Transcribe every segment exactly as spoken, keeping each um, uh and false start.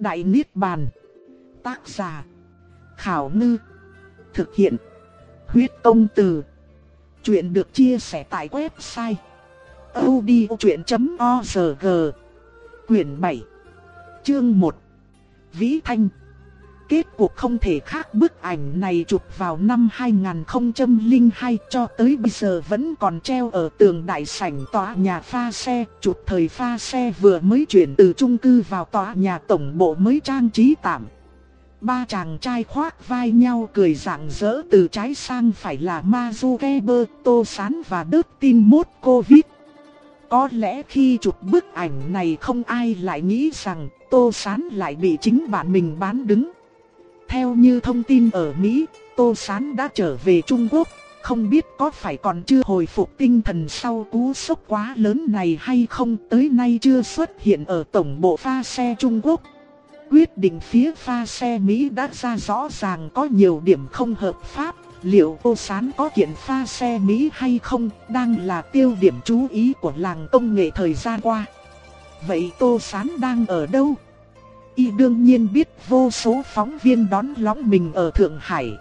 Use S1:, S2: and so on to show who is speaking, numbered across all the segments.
S1: Đại Niết Bàn. Tác giả Khảo Ngư. Thực hiện Huyết Công Từ. Chuyện được chia sẻ tại website audiochuyện chấm org. Quyển bảy, chương một. Vĩ Thanh. Kết cuộc không thể khác, bức ảnh này chụp vào năm hai nghìn không trăm lẻ hai, cho tới bây giờ vẫn còn treo ở tường đại sảnh tòa nhà pha xe. Chụp thời pha xe vừa mới chuyển từ chung cư vào tòa nhà tổng bộ mới trang trí tạm. Ba chàng trai khoác vai nhau cười rạng rỡ từ trái sang phải là Mazu Keber, Tô Sán và Dustin Moskovitz. Có lẽ khi chụp bức ảnh này không ai lại nghĩ rằng Tô Sán lại bị chính bạn mình bán đứng. Theo như thông tin ở Mỹ, Tô Sán đã trở về Trung Quốc, không biết có phải còn chưa hồi phục tinh thần sau cú sốc quá lớn này hay không, tới nay chưa xuất hiện ở tổng bộ pha xe Trung Quốc. Quyết định phía pha xe Mỹ đã ra rõ ràng có nhiều điểm không hợp pháp, liệu Tô Sán có kiện pha xe Mỹ hay không, đang là tiêu điểm chú ý của làng công nghệ thời gian qua. Vậy Tô Sán đang ở đâu? Y đương nhiên biết vô số phóng viên đón lõng mình ở Thượng Hải.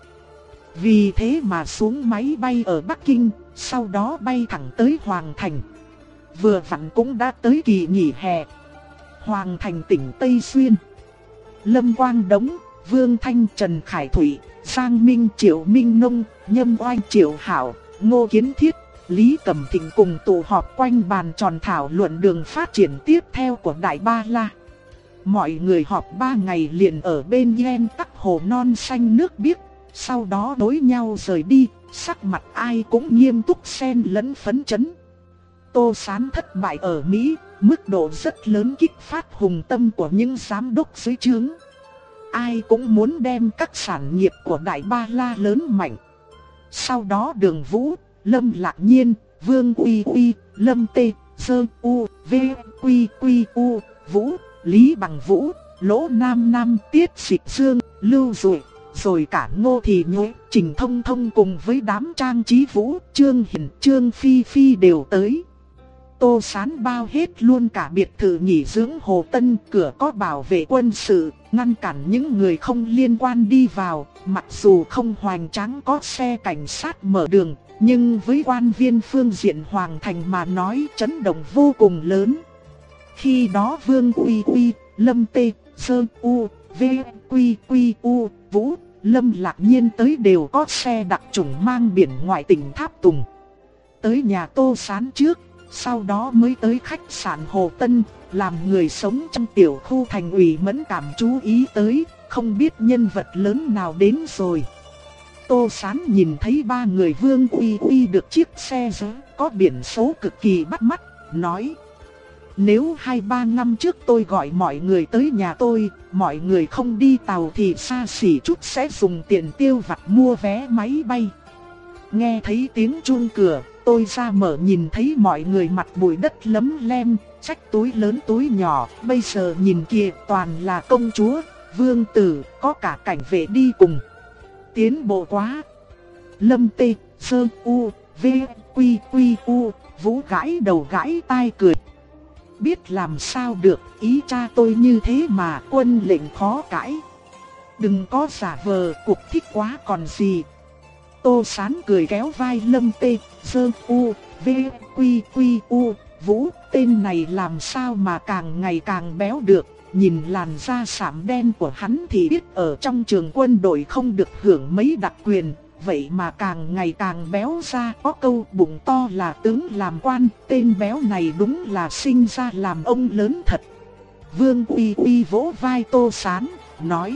S1: Vì thế mà xuống máy bay ở Bắc Kinh, sau đó bay thẳng tới Hoàng Thành. Vừa vặn cũng đã tới kỳ nghỉ hè. Hoàng Thành tỉnh Tây Xuyên. Lâm Quang Đống, Vương Thanh, Trần Khải Thủy, Giang Minh, Triệu Minh Nông, Nhâm Oanh, Triệu Hảo, Ngô Kiến Thiết, Lý Cẩm Thịnh cùng tụ họp quanh bàn tròn thảo luận đường phát triển tiếp theo của Đại Ba La. Mọi người họp ba ngày liền ở bên Yen Tắc hồ non xanh nước biếc, sau đó nối nhau rời đi, sắc mặt ai cũng nghiêm túc xen lẫn phấn chấn. Tô Sán thất bại ở Mỹ, mức độ rất lớn kích phát hùng tâm của những giám đốc dưới trướng. Ai cũng muốn đem các sản nghiệp của Đại Ba La lớn mạnh. Sau đó Đường Vũ, Lâm Lạc Nhiên, Vương Uy Uy, Lâm Tê, Dơ U, V, Quy Quy U, Vũ, Lý Bằng Vũ, Lỗ Nam Nam, Tiết Dịch Dương, Lưu Dụi, rồi cả Ngô Thị Nhụy, Trình Thông Thông cùng với đám Trang Trí Vũ, Trương Hiền, Trương Phi Phi đều tới. Tô Sán bao hết luôn cả biệt thự nghỉ dưỡng Hồ Tân, cửa có bảo vệ quân sự, ngăn cản những người không liên quan đi vào. Mặc dù không hoành tráng có xe cảnh sát mở đường, nhưng với quan viên phương diện Hoàng Thành mà nói chấn động vô cùng lớn. Khi đó Vương Uy Uy, Lâm Tê, Sơ U, V, Quy Quy U, Vũ, Lâm Lạc Nhiên tới đều có xe đặc chủng mang biển ngoại tỉnh Tháp Tùng. Tới nhà Tô Sán trước, sau đó mới tới khách sạn Hồ Tân, làm người sống trong tiểu khu thành ủy mẫn cảm chú ý tới, không biết nhân vật lớn nào đến rồi. Tô Sán nhìn thấy ba người Vương Uy Uy được chiếc xe giữ có biển số cực kỳ bắt mắt, nói: nếu hai ba năm trước tôi gọi mọi người tới nhà tôi, mọi người không đi tàu thì xa xỉ chút sẽ dùng tiền tiêu vặt mua vé máy bay. Nghe thấy tiếng chuông cửa, tôi ra mở nhìn thấy mọi người mặt bụi đất lấm lem, xách túi lớn túi nhỏ, bây giờ nhìn kìa toàn là công chúa, vương tử, có cả cảnh vệ đi cùng. Tiến bộ quá. Lâm Tê, Sơ U, V, Quy Quy U, Vũ gãi đầu gãi tai cười. Biết làm sao được, ý cha tôi như thế mà, quân lệnh khó cãi. Đừng có giả vờ, cuộc thích quá còn gì. Tô Sán cười kéo vai Lâm Tê, Sơ U, V, Quy Quy U, Vũ, tên này làm sao mà càng ngày càng béo được. Nhìn làn da sạm đen của hắn thì biết ở trong trường quân đội không được hưởng mấy đặc quyền. Vậy mà càng ngày càng béo ra, có câu bụng to là tướng làm quan, tên béo này đúng là sinh ra làm ông lớn thật. Vương Uy Uy vỗ vai Tô Sán, nói: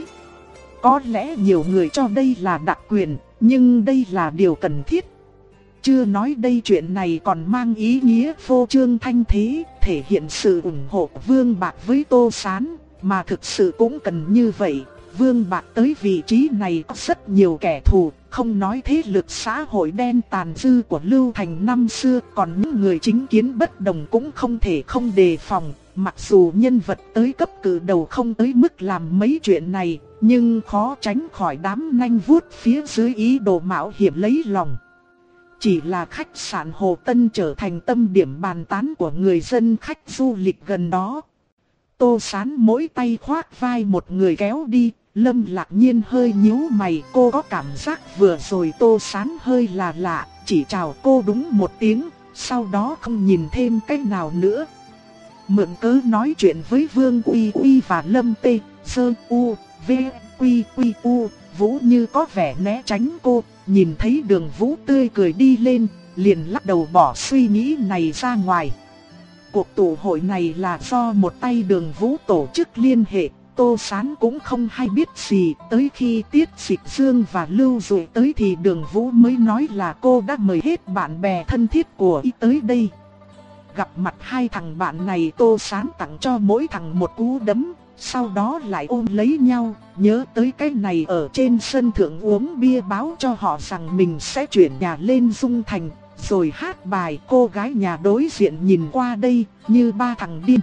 S1: có lẽ nhiều người cho đây là đặc quyền, nhưng đây là điều cần thiết. Chưa nói đây chuyện này còn mang ý nghĩa phô trương thanh thế, thể hiện sự ủng hộ Vương Bạc với Tô Sán, mà thực sự cũng cần như vậy. Vương Bạc tới vị trí này có rất nhiều kẻ thù, không nói thế lực xã hội đen tàn dư của Lưu Thành năm xưa, còn những người chính kiến bất đồng cũng không thể không đề phòng. Mặc dù nhân vật tới cấp cử đầu không tới mức làm mấy chuyện này, nhưng khó tránh khỏi đám nanh vuốt phía dưới ý đồ mạo hiểm lấy lòng. Chỉ là khách sạn Hồ Tân trở thành tâm điểm bàn tán của người dân khách du lịch gần đó. Tô Sán mỗi tay khoác vai một người kéo đi. Lâm Lạc Nhiên hơi nhíu mày, cô có cảm giác vừa rồi Tô Sán hơi là lạ, chỉ chào cô đúng một tiếng, sau đó không nhìn thêm cách nào nữa. Mượn cớ nói chuyện với Vương Uy Uy và Lâm Tê, Sơ U, V, Quy Quy U, Vũ như có vẻ né tránh cô, nhìn thấy Đường Vũ tươi cười đi lên, liền lắc đầu bỏ suy nghĩ này ra ngoài. Cuộc tụ hội này là do một tay Đường Vũ tổ chức liên hệ. Tô Sán cũng không hay biết gì, tới khi Tiết Dịch Dương và Lưu Dụ tới thì Đường Vũ mới nói là cô đã mời hết bạn bè thân thiết của y tới đây. Gặp mặt hai thằng bạn này, Tô Sán tặng cho mỗi thằng một cú đấm, sau đó lại ôm lấy nhau, nhớ tới cái này ở trên sân thượng uống bia báo cho họ rằng mình sẽ chuyển nhà lên Dung Thành, rồi hát bài cô gái nhà đối diện nhìn qua đây, như ba thằng điên.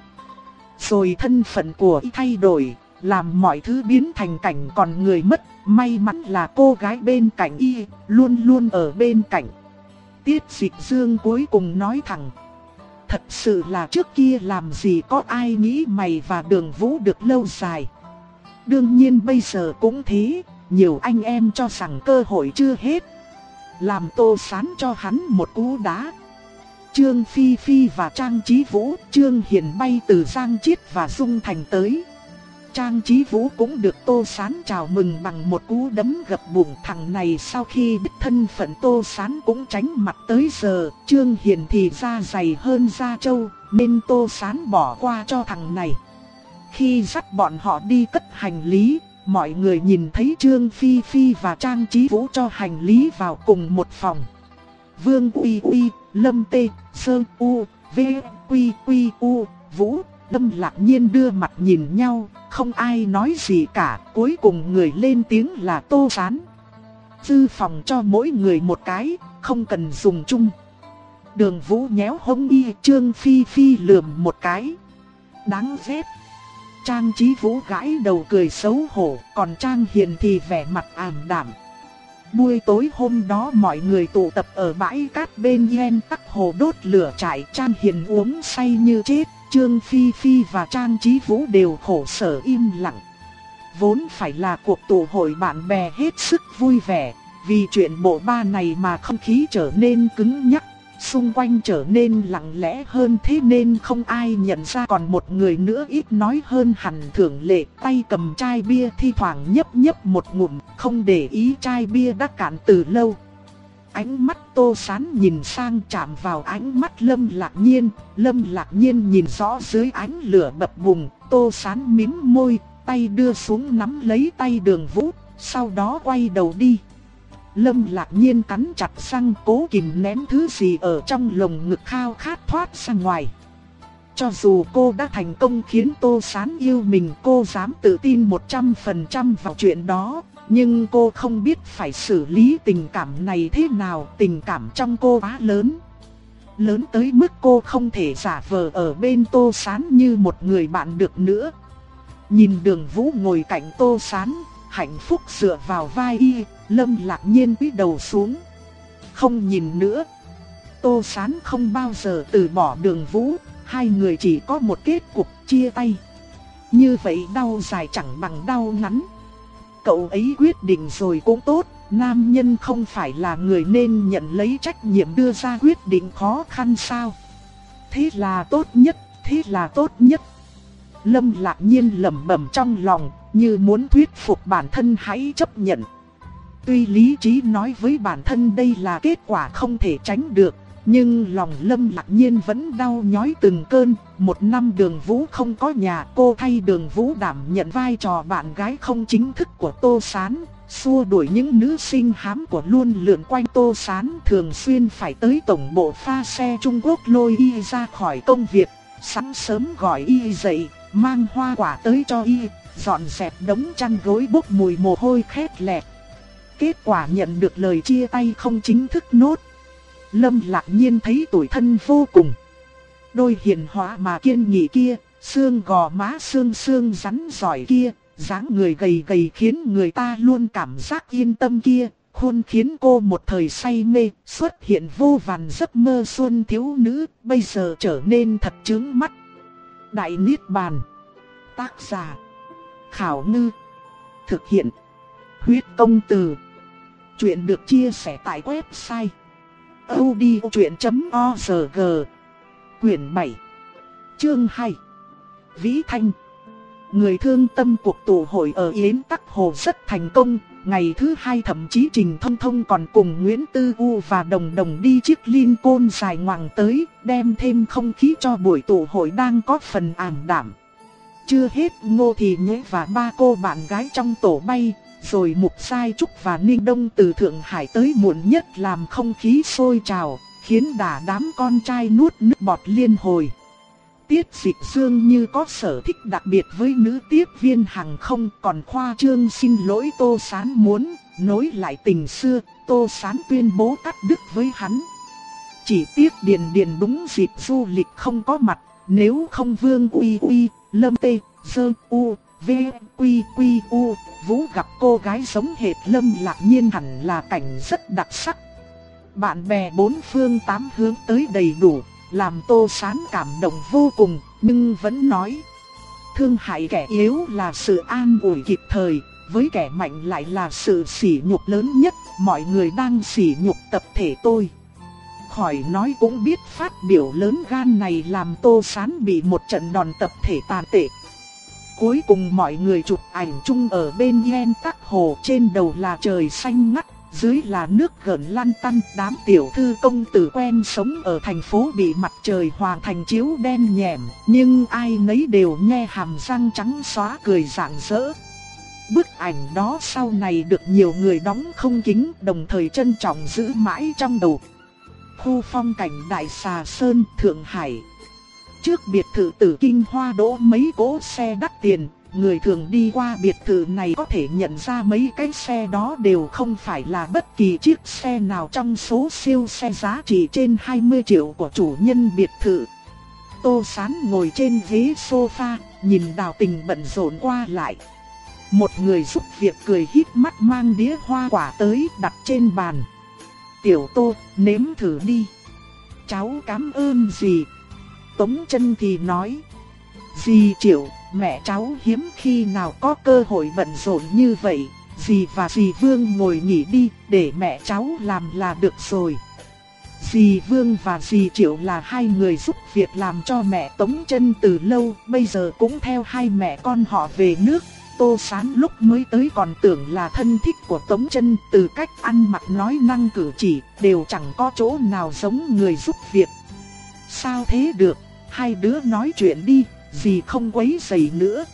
S1: Rồi thân phận của y thay đổi, làm mọi thứ biến thành cảnh còn người mất. May mắn là cô gái bên cạnh y, luôn luôn ở bên cạnh. Tiết Dịch Dương cuối cùng nói thẳng: thật sự là trước kia làm gì có ai nghĩ mày và Đường Vũ được lâu dài. Đương nhiên bây giờ cũng thế, nhiều anh em cho rằng cơ hội chưa hết. Làm Tô Sán cho hắn một cú đá. Trương Phi Phi và Trang Chí Vũ, Trương Hiền bay từ Giang Chiết và Dung Thành tới. Trang Chí Vũ cũng được Tô Sán chào mừng bằng một cú đấm gập bụng. Thằng này sau khi biết thân phận Tô Sán cũng tránh mặt tới giờ. Trương Hiền thì da dày hơn da trâu, nên Tô Sán bỏ qua cho thằng này. Khi dắt bọn họ đi cất hành lý, mọi người nhìn thấy Trương Phi Phi và Trang Chí Vũ cho hành lý vào cùng một phòng. Vương Uy Uy, Lâm Tê, Sơ U, V, Quy Quy U, Vũ, Lâm Lạc Nhiên đưa mặt nhìn nhau, không ai nói gì cả. Cuối cùng người lên tiếng là Tô Sán. Dư phòng cho mỗi người một cái, không cần dùng chung. Đường Vũ nhéo hông y, Trương Phi Phi lườm một cái. Đáng ghét. Trang Chí Vũ gãi đầu cười xấu hổ, còn Trang Hiền thì vẻ mặt ảm đạm. Buổi tối hôm đó mọi người tụ tập ở bãi cát bên Yen Tắc Hồ đốt lửa trại. Trang Hiền uống say như chết, Trương Phi Phi và Trang Chí Vũ đều khổ sở im lặng. Vốn phải là cuộc tụ hội bạn bè hết sức vui vẻ, vì chuyện bộ ba này mà không khí trở nên cứng nhắc, xung quanh trở nên lặng lẽ hơn, thế nên không ai nhận ra còn một người nữa ít nói hơn hẳn thường lệ, tay cầm chai bia thi thoảng nhấp nhấp một ngụm, không để ý chai bia đã cạn từ lâu. Ánh mắt Tô Sán nhìn sang chạm vào ánh mắt Lâm Lạc Nhiên, Lâm Lạc Nhiên nhìn rõ dưới ánh lửa bập bùng, Tô Sán mím môi, tay đưa xuống nắm lấy tay Đường Vũ, sau đó quay đầu đi. Lâm Lạc Nhiên cắn chặt răng, cố kìm nén thứ gì ở trong lồng ngực khao khát thoát ra ngoài. Cho dù cô đã thành công khiến Tô Sán yêu mình, cô dám tự tin một trăm phần trăm vào chuyện đó, nhưng cô không biết phải xử lý tình cảm này thế nào. Tình cảm trong cô quá lớn, lớn tới mức cô không thể giả vờ ở bên Tô Sán như một người bạn được nữa. Nhìn Đường Vũ ngồi cạnh Tô Sán, hạnh phúc dựa vào vai y, Lâm Lạc Nhiên cúi đầu xuống. Không nhìn nữa. Tô Sán không bao giờ từ bỏ Đường Vũ, hai người chỉ có một kết cục chia tay. Như vậy đau dài chẳng bằng đau ngắn. Cậu ấy quyết định rồi cũng tốt, nam nhân không phải là người nên nhận lấy trách nhiệm đưa ra quyết định khó khăn sao? Thế là tốt nhất, thế là tốt nhất. Lâm Lạc Nhiên lẩm bẩm trong lòng, như muốn thuyết phục bản thân hãy chấp nhận. Tuy lý trí nói với bản thân đây là kết quả không thể tránh được, nhưng lòng Lâm Lạc Nhiên vẫn đau nhói từng cơn. Một năm Đường Vũ không có nhà, cô thay Đường Vũ đảm nhận vai trò bạn gái không chính thức của Tô Sán, xua đuổi những nữ sinh hám của luôn lượn quanh Tô Sán, thường xuyên phải tới tổng bộ pha xe Trung Quốc lôi y ra khỏi công việc, sáng sớm gọi y dậy, mang hoa quả tới cho y, dọn dẹp đống chăn gối bốc mùi mồ hôi khét lẹt. Kết quả nhận được lời chia tay không chính thức nốt. Lâm Lạc Nhiên thấy tủi thân vô cùng. Đôi hiền hóa mà kiên nghị kia, xương gò má xương xương rắn giỏi kia, dáng người gầy gầy khiến người ta luôn cảm giác yên tâm kia, khuôn khiến cô một thời say mê, xuất hiện vô vàn giấc mơ xuân thiếu nữ, bây giờ trở nên thật chướng mắt. Đại Niết Bàn. Tác giả Khảo Ngư. Thực hiện Huyết Công Từ. Chuyện được chia sẻ tại website audiochuyện chấm org. Quyển bảy, chương hai. Vĩ Thanh. Người thương tâm cuộc tụ hội ở Yến Tắc Hồ rất thành công. Ngày thứ hai thậm chí Trình Thông Thông còn cùng Nguyễn Tư U và Đồng Đồng đi chiếc Lincoln dài ngoằng tới, đem thêm không khí cho buổi tụ hội đang có phần ảm đạm. Chưa hết, Ngô Thị Nhuế và ba cô bạn gái trong tổ bay, rồi Mục Sai Trúc và Ninh Đông từ Thượng Hải tới muộn nhất làm không khí sôi trào, khiến đả đám con trai nuốt nước bọt liên hồi. Tiết Dịch Dương như có sở thích đặc biệt với nữ tiếp viên hàng không, còn khoa trương xin lỗi Tô Sán muốn nối lại tình xưa. Tô Sán tuyên bố cắt đứt với hắn. Chỉ tiếc Điền Điền đúng dịp du lịch không có mặt, nếu không Vương Uy Uy, Lâm Tê, Dơ U, V, Quy Quy U, Vũ gặp cô gái giống hệt Lâm Lạc Nhiên hẳn là cảnh rất đặc sắc. Bạn bè bốn phương tám hướng tới đầy đủ, làm Tô Sán cảm động vô cùng, nhưng vẫn nói: thương hại kẻ yếu là sự an ủi kịp thời, với kẻ mạnh lại là sự sỉ nhục lớn nhất. Mọi người đang sỉ nhục tập thể tôi. Khỏi nói cũng biết phát biểu lớn gan này làm Tô Sán bị một trận đòn tập thể tàn tệ. Cuối cùng mọi người chụp ảnh chung ở bên Yến Tắc Hồ, trên đầu là trời xanh ngắt, dưới là nước gợn lăn tăn. Đám tiểu thư công tử quen sống ở thành phố bị mặt trời hoàng thành chiếu đen nhẻm, nhưng ai nấy đều nhe hàm răng trắng xóa cười rạng rỡ. Bức ảnh đó sau này được nhiều người đóng không kính, đồng thời trân trọng giữ mãi trong đầu. Khu phong cảnh Đại Xà Sơn, Thượng Hải. Trước biệt thự Tử Kinh Hoa đỗ mấy cỗ xe đắt tiền. Người thường đi qua biệt thự này có thể nhận ra mấy cái xe đó đều không phải là bất kỳ chiếc xe nào trong số siêu xe giá trị trên hai mươi triệu của chủ nhân biệt thự. Tô Sán ngồi trên ghế sofa, nhìn Đào Tình bận rộn qua lại. Một người giúp việc cười híp mắt mang đĩa hoa quả tới đặt trên bàn. Tiểu Tô, nếm thử đi. Cháu cảm ơn dì. Tống Chân thì nói: dì Triệu, mẹ cháu hiếm khi nào có cơ hội bận rộn như vậy. Dì và dì Vương ngồi nghỉ đi, để mẹ cháu làm là được rồi. Dì Vương và dì Triệu là hai người giúp việc làm cho mẹ Tống Chân từ lâu, bây giờ cũng theo hai mẹ con họ về nước. Tô Sán lúc mới tới còn tưởng là thân thích của Tống Chân, từ cách ăn mặc nói năng cử chỉ đều chẳng có chỗ nào giống người giúp việc. Sao thế được, hai đứa nói chuyện đi, dì không quấy rầy nữa.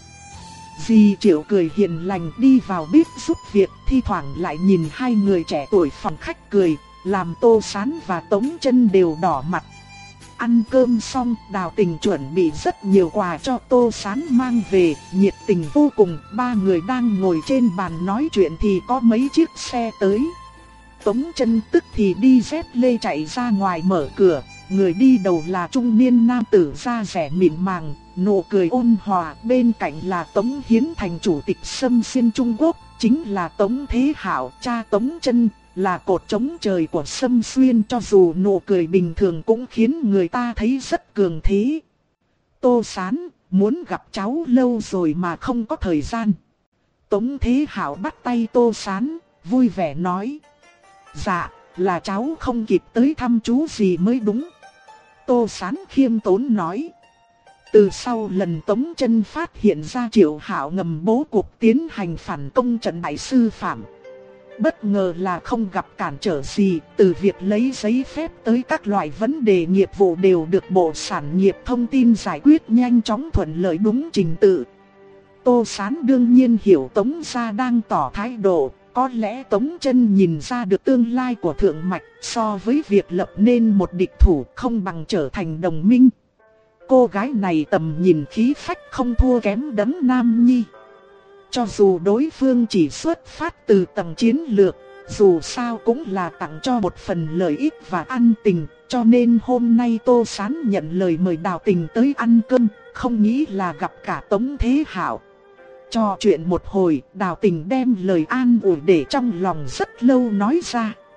S1: Dì Triệu cười hiền lành đi vào bếp giúp việc, thi thoảng lại nhìn hai người trẻ tuổi phòng khách cười, làm Tô Sán và Tống Chân đều đỏ mặt. Ăn cơm xong, Đào Tình chuẩn bị rất nhiều quà cho Tô Sán mang về, nhiệt tình vô cùng. Ba người đang ngồi trên bàn nói chuyện thì có mấy chiếc xe tới. Tống Chân tức thì đi dép lê chạy ra ngoài mở cửa. Người đi đầu là trung niên nam tử da rẻ mịn màng, nụ cười ôn hòa. Bên cạnh là Tống Hiến Thành, chủ tịch Sâm Xuyên Trung Quốc, chính là Tống Thế Hảo, cha Tống Chân, là cột chống trời của Sâm Xuyên. Cho dù nụ cười bình thường cũng khiến người ta thấy rất cường thế. Tô Sán, muốn gặp cháu lâu rồi mà không có thời gian. Tống Thế Hảo bắt tay Tô Sán, vui vẻ nói: dạ, là cháu không kịp tới thăm chú gì mới đúng. Tô Sán khiêm tốn nói: từ sau lần Tống Chân phát hiện ra Triệu Hạo ngầm bố cuộc tiến hành phản công trận đại sư Phạm, bất ngờ là không gặp cản trở gì, từ việc lấy giấy phép tới các loại vấn đề nghiệp vụ đều được Bộ Sản nghiệp Thông tin giải quyết nhanh chóng thuận lợi đúng trình tự. Tô Sán đương nhiên hiểu Tống gia đang tỏ thái độ, có lẽ Tống Chân nhìn ra được tương lai của Thượng Mạch, so với việc lập nên một địch thủ không bằng trở thành đồng minh. Cô gái này tầm nhìn khí phách không thua kém Đấng Nam Nhi. Cho dù đối phương chỉ xuất phát từ tầng chiến lược, dù sao cũng là tặng cho một phần lợi ích và ăn tình. Cho nên hôm nay Tô Sán nhận lời mời Đào Tình tới ăn cơm, không nghĩ là gặp cả Tống Thế Hảo. Trò chuyện một hồi, Đào Tình đem lời an ủi để trong lòng rất lâu nói ra.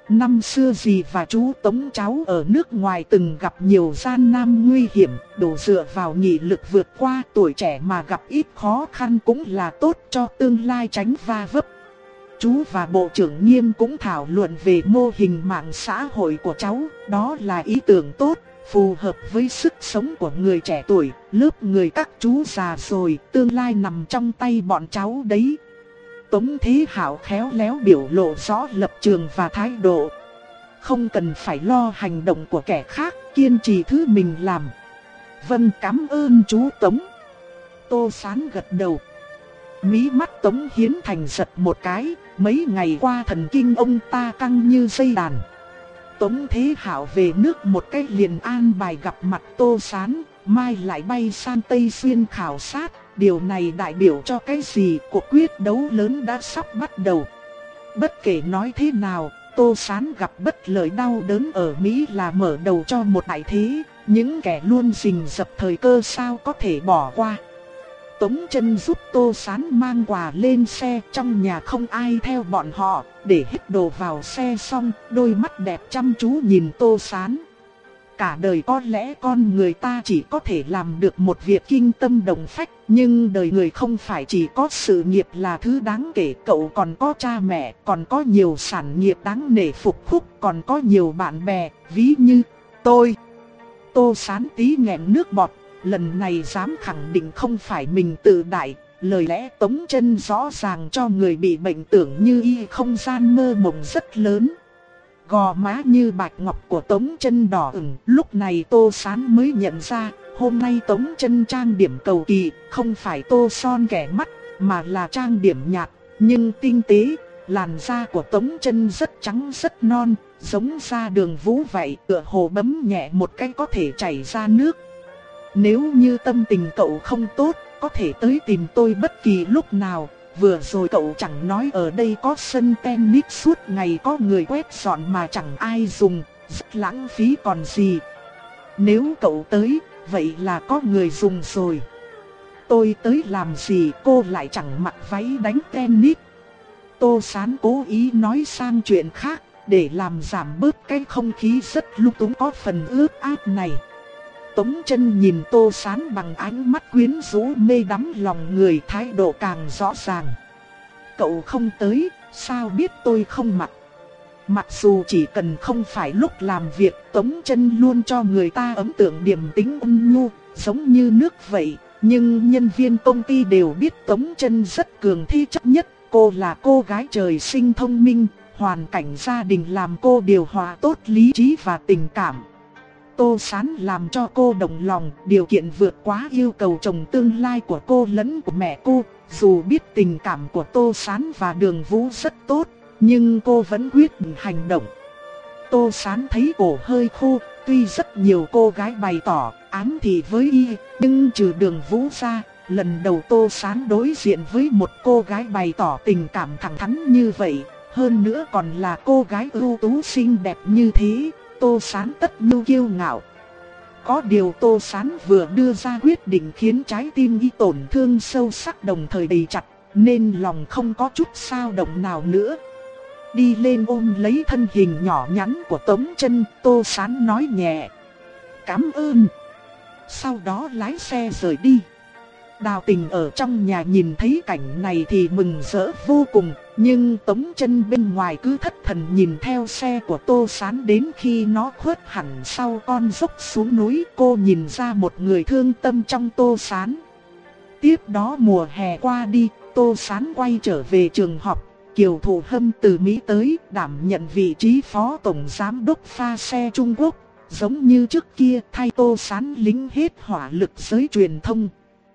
S1: năm xưa dì và chú Tống cháu ở nước ngoài từng gặp nhiều gian nan nguy hiểm, đủ dựa vào nghị lực vượt qua. Tuổi trẻ mà gặp ít khó khăn cũng là tốt cho tương lai tránh va vấp. Chú và Bộ trưởng Nghiêm cũng thảo luận về mô hình mạng xã hội của cháu, đó là ý tưởng tốt, phù hợp với sức sống của người trẻ tuổi, lớp người các chú già rồi, tương lai nằm trong tay bọn cháu đấy. Tống Thế Hảo khéo léo biểu lộ rõ lập trường và thái độ. Không cần phải lo hành động của kẻ khác, kiên trì thứ mình làm. Vâng, cảm ơn chú Tống. Tô Sán gật đầu. Mí mắt Tống Hiến Thành giật một cái, mấy ngày qua thần kinh ông ta căng như dây đàn. Tống Thế Hảo về nước một cách liền an bài gặp mặt Tô Sán, mai lại bay sang Tây Xuyên khảo sát. Điều này đại biểu cho cái gì? Cuộc quyết đấu lớn đã sắp bắt đầu. Bất kể nói thế nào, Tô Sán gặp bất lợi đau đớn ở Mỹ là mở đầu cho một đại thế. Những kẻ luôn rình rập thời cơ sao có thể bỏ qua. Tống Chân giúp Tô Sán mang quà lên xe, trong nhà không ai theo bọn họ, để hết đồ vào xe xong, đôi mắt đẹp chăm chú nhìn Tô Sán. Cả đời có lẽ con người ta chỉ có thể làm được một việc kinh tâm động phách, nhưng đời người không phải chỉ có sự nghiệp là thứ đáng kể. Cậu còn có cha mẹ, còn có nhiều sản nghiệp đáng nể phục khúc, còn có nhiều bạn bè, ví như tôi. Tô Sán tí nghẹn nước bọt, lần này dám khẳng định không phải mình tự đại. Lời lẽ Tống Chân rõ ràng cho người bị bệnh tưởng như y không gian mơ mộng rất lớn. Gò má như bạch ngọc của Tống Chân đỏ ửng, lúc này Tô Sán mới nhận ra, hôm nay Tống Chân trang điểm cầu kỳ, không phải tô son kẻ mắt, mà là trang điểm nhạt, nhưng tinh tế. Làn da của Tống Chân rất trắng rất non, giống da Đường Vũ vậy, tựa hồ bấm nhẹ một cái có thể chảy ra nước. Nếu như tâm tình cậu không tốt, có thể tới tìm tôi bất kỳ lúc nào. Vừa rồi cậu chẳng nói ở đây có sân tennis suốt ngày có người quét dọn mà chẳng ai dùng, rất lãng phí còn gì. Nếu cậu tới, vậy là có người dùng rồi. Tôi tới làm gì, cô lại chẳng mặc váy đánh tennis. Tô Sán cố ý nói sang chuyện khác, để làm giảm bớt cái không khí rất lung túng có phần ướt át này. Tống Chân nhìn Tô Sán bằng ánh mắt quyến rũ mê đắm lòng người, thái độ càng rõ ràng. Cậu không tới, sao biết tôi không mặc? Mặc dù chỉ cần không phải lúc làm việc, Tống Chân luôn cho người ta ấn tượng điềm tĩnh ôn nhu, giống như nước vậy. Nhưng nhân viên công ty đều biết Tống Chân rất cường thi chất nhất. Cô là cô gái trời sinh thông minh, hoàn cảnh gia đình làm cô điều hòa tốt lý trí và tình cảm. Tô Sán làm cho cô đồng lòng, điều kiện vượt quá yêu cầu chồng tương lai của cô lẫn của mẹ cô. Dù biết tình cảm của Tô Sán và Đường Vũ rất tốt, nhưng cô vẫn quyết định hành động. Tô Sán thấy cổ hơi khô, tuy rất nhiều cô gái bày tỏ ám thị với y, nhưng trừ Đường Vũ ra, lần đầu Tô Sán đối diện với một cô gái bày tỏ tình cảm thẳng thắn như vậy, hơn nữa còn là cô gái ưu tú xinh đẹp như thế. Tô Sán tất nhiên kiêu ngạo. Có điều Tô Sán vừa đưa ra quyết định khiến trái tim y tổn thương sâu sắc đồng thời đầy chặt, nên lòng không có chút xao động nào nữa. Đi lên ôm lấy thân hình nhỏ nhắn của Tống Chân, Tô Sán nói nhẹ: "Cảm ơn." Sau đó lái xe rời đi. Đào Tình ở trong nhà nhìn thấy cảnh này thì mừng rỡ vô cùng, nhưng Tống Chân bên ngoài cứ thất thần nhìn theo xe của Tô Sán đến khi nó khuất hẳn sau con dốc xuống núi. Cô nhìn ra một người thương tâm trong Tô Sán. Tiếp đó mùa hè qua đi, Tô Sán quay trở về trường học. Kiều Thụ Hâm từ Mỹ tới đảm nhận vị trí phó tổng giám đốc pha xe Trung Quốc, giống như trước kia thay Tô Sán lính hết hỏa lực giới truyền thông.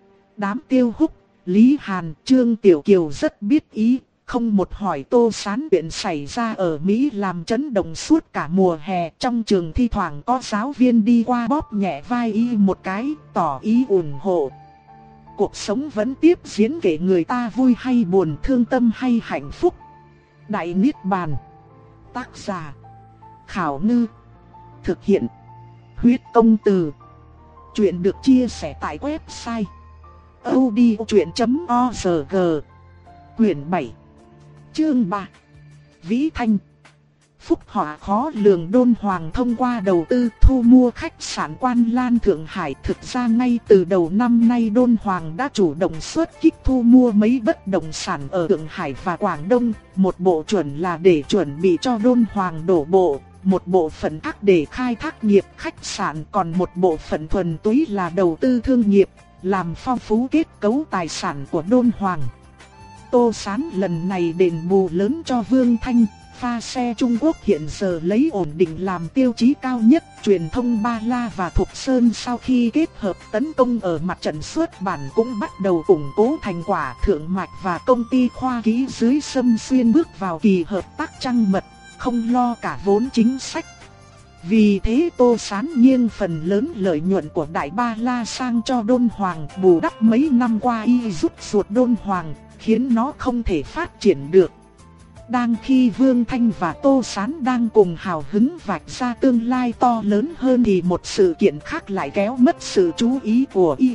S1: Đám Tiêu Húc, Lý Hàn, Trương Tiểu Kiều rất biết ý, không một hỏi Tô Sán chuyện xảy ra ở Mỹ làm chấn động suốt cả mùa hè. Trong trường thi thoảng có giáo viên đi qua bóp nhẹ vai y một cái, tỏ ý ủng hộ. Cuộc sống vẫn tiếp diễn kể người ta vui hay buồn, thương tâm hay hạnh phúc. Đại Niết Bàn. Tác giả: Khảo Ngư. Thực hiện: Huyết Công Từ. Chuyện được chia sẻ tại website audiochuyện chấm org. Quyển bảy, chương ba. Vĩ Thanh. phúc họa khó lường. Đôn Hoàng thông qua đầu tư thu mua khách sạn Quan Lan Thượng Hải. Thực ra ngay từ đầu năm nay Đôn Hoàng đã chủ động xuất kích thu mua mấy bất động sản ở Thượng Hải và Quảng Đông. Một bộ chuẩn là để chuẩn bị cho Đôn Hoàng đổ bộ, một bộ phận khác để khai thác nghiệp khách sạn, còn một bộ phận thuần túy là đầu tư thương nghiệp, làm phong phú kết cấu tài sản của Đôn Hoàng. Tô Sán lần này đền bù lớn cho Vương Thanh. Pha xe Trung Quốc hiện giờ lấy ổn định làm tiêu chí cao nhất. Truyền thông Ba La và Thục Sơn sau khi kết hợp tấn công ở mặt trận xuất bản cũng bắt đầu củng cố thành quả. Thượng Mạch và công ty khoa ký dưới Sâm Xuyên bước vào kỳ hợp tác trăng mật, không lo cả vốn chính sách. Vì thế Tô Sán nghiêng phần lớn lợi nhuận của Đại Ba La sang cho Đôn Hoàng, bù đắp mấy năm qua y rút ruột Đôn Hoàng, khiến nó không thể phát triển được. Đang khi Vương Thanh và Tô Sán đang cùng hào hứng vạch ra tương lai to lớn hơn thì một sự kiện khác lại kéo mất sự chú ý của y.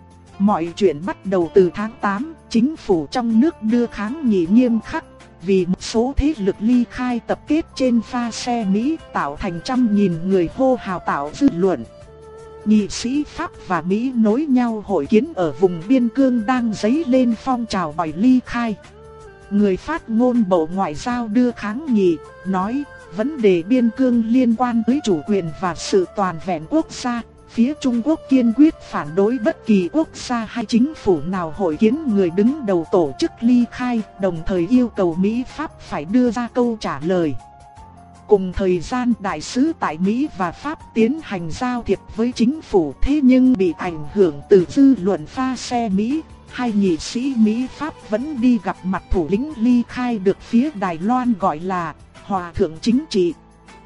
S1: Mọi chuyện bắt đầu từ tháng tám, chính phủ trong nước đưa kháng nghị nghiêm khắc. Vì một số thế lực ly khai tập kết trên pha xe Mỹ tạo thành trăm nghìn người hô hào tạo dư luận. Nghị sĩ Pháp và Mỹ nối nhau hội kiến ở vùng biên cương đang dấy lên phong trào đòi ly khai. Người phát ngôn Bộ Ngoại giao đưa kháng nghị, nói vấn đề biên cương liên quan tới chủ quyền và sự toàn vẹn quốc gia. Phía Trung Quốc kiên quyết phản đối bất kỳ quốc gia hay chính phủ nào hội kiến người đứng đầu tổ chức ly khai, đồng thời yêu cầu Mỹ Pháp phải đưa ra câu trả lời. Cùng thời gian đại sứ tại Mỹ và Pháp tiến hành giao thiệp với chính phủ, thế nhưng bị ảnh hưởng từ dư luận pha xe Mỹ. Hai nghị sĩ Mỹ Pháp vẫn đi gặp mặt thủ lĩnh ly khai được phía Đài Loan gọi là Hòa thượng chính trị.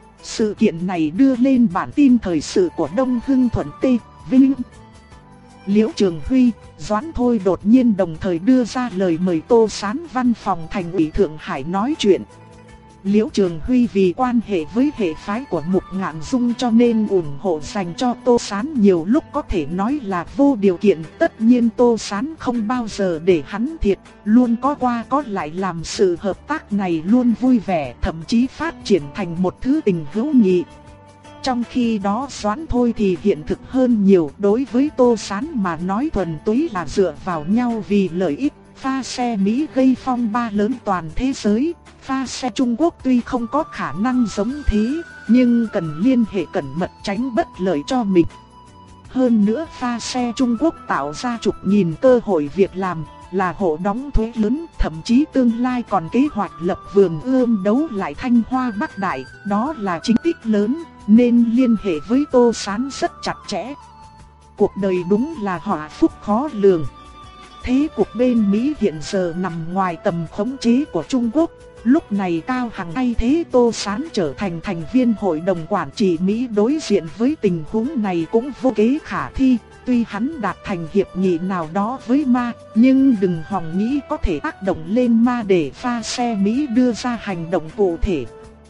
S1: Sự kiện này đưa lên bản tin thời sự của Đông Hưng Thuận T. Vinh. Liễu Trường Huy, Doãn Thôi đột nhiên đồng thời đưa ra lời mời Tô Sán văn phòng Thành ủy Thượng Hải nói chuyện. Liễu Trường Huy vì quan hệ với hệ phái của Mục Ngạn Dung cho nên ủng hộ dành cho Tô Sán, nhiều lúc có thể nói là vô điều kiện. Tất nhiên Tô Sán không bao giờ để hắn thiệt, luôn có qua có lại làm sự hợp tác này luôn vui vẻ, thậm chí phát triển thành một thứ tình hữu nghị. Trong khi đó Doãn Thôi thì hiện thực hơn nhiều, đối với Tô Sán mà nói thuần túy là dựa vào nhau vì lợi ích. Pha xe Mỹ gây phong ba lớn toàn thế giới. Pha xe Trung Quốc tuy không có khả năng giống thế, nhưng cần liên hệ cẩn mật tránh bất lợi cho mình. Hơn nữa pha xe Trung Quốc tạo ra chục nghìn cơ hội việc làm, là hộ đóng thuế lớn, thậm chí tương lai còn kế hoạch lập vườn ươm đấu lại Thanh Hoa Bắc Đại, đó là chính tích lớn, nên liên hệ với Tô Sán rất chặt chẽ. Cuộc đời đúng là họa phúc khó lường. Thế cục bên Mỹ hiện giờ nằm ngoài tầm khống chế của Trung Quốc. Lúc này Cao Hằng thay thế Tô Sán trở thành thành viên hội đồng quản trị Mỹ đối diện với tình huống này cũng vô kế khả thi. Tuy hắn đạt thành hiệp nghị nào đó với Ma, nhưng đừng hòng nghĩ có thể tác động lên Ma để pha xe Mỹ đưa ra hành động cụ thể.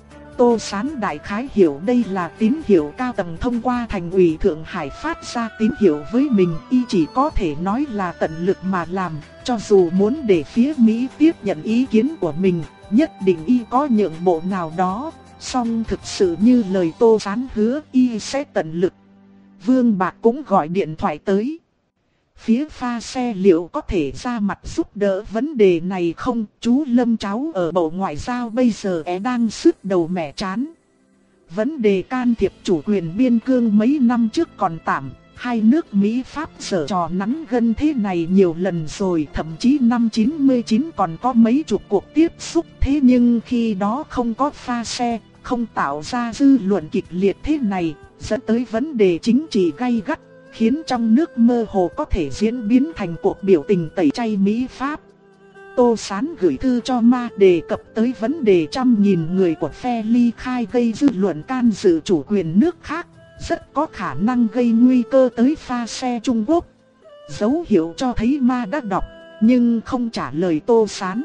S1: Tô Sán đại khái hiểu đây là tín hiệu cao tầng thông qua Thành ủy Thượng Hải phát ra tín hiệu với mình, y chỉ có thể nói là tận lực mà làm, cho dù muốn để phía Mỹ tiếp nhận ý kiến của mình, nhất định y có nhượng bộ nào đó, song thực sự như lời Tô Sán hứa y sẽ tận lực. Vương Bạc cũng gọi điện thoại tới. Phía pha xe liệu có thể ra mặt giúp đỡ vấn đề này không? Chú Lâm cháu ở Bộ Ngoại giao bây giờ é đang sứt đầu mẻ chán. Vấn đề can thiệp chủ quyền biên cương mấy năm trước còn tạm, hai nước Mỹ Pháp giở trò nắn gân thế này nhiều lần rồi, thậm chí năm chín mươi chín còn có mấy chục cuộc tiếp xúc, thế nhưng khi đó không có pha xe, không tạo ra dư luận kịch liệt thế này, dẫn tới vấn đề chính trị gay gắt, khiến trong nước mơ hồ có thể diễn biến thành cuộc biểu tình tẩy chay Mỹ Pháp. Tô Sán gửi thư cho Ma đề cập tới vấn đề trăm nghìn người của phe ly khai gây dư luận can dự chủ quyền nước khác, rất có khả năng gây nguy cơ tới pha xe Trung Quốc. Dấu hiệu cho thấy Ma đã đọc, nhưng không trả lời Tô Sán.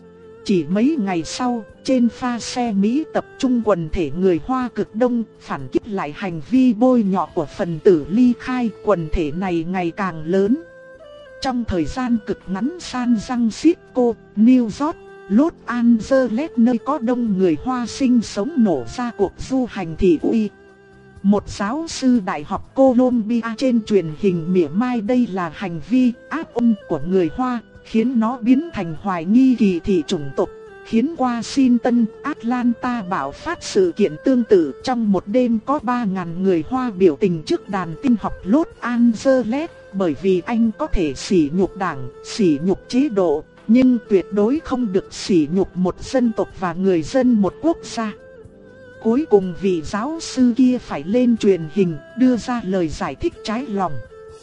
S1: Chỉ mấy ngày sau, trên pha xe Mỹ tập trung quần thể người Hoa cực đông, phản kích lại hành vi bôi nhọ của phần tử ly khai, quần thể này ngày càng lớn. Trong thời gian cực ngắn San Francisco, New York, Los Angeles nơi có đông người Hoa sinh sống nổ ra cuộc du hành thị uy. Một giáo sư đại học Columbia trên truyền hình mỉa mai đây là hành vi ác ôn của người Hoa, khiến nó biến thành hoài nghi kỳ thị chủng tộc, khiến Washington, Atlanta bạo phát sự kiện tương tự. Trong một đêm có ba nghìn người Hoa biểu tình trước đàn tin học Los Angeles, bởi vì anh có thể sỉ nhục đảng, sỉ nhục chế độ, nhưng tuyệt đối không được sỉ nhục một dân tộc và người dân một quốc gia. Cuối cùng vị giáo sư kia phải lên truyền hình đưa ra lời giải thích trái lòng.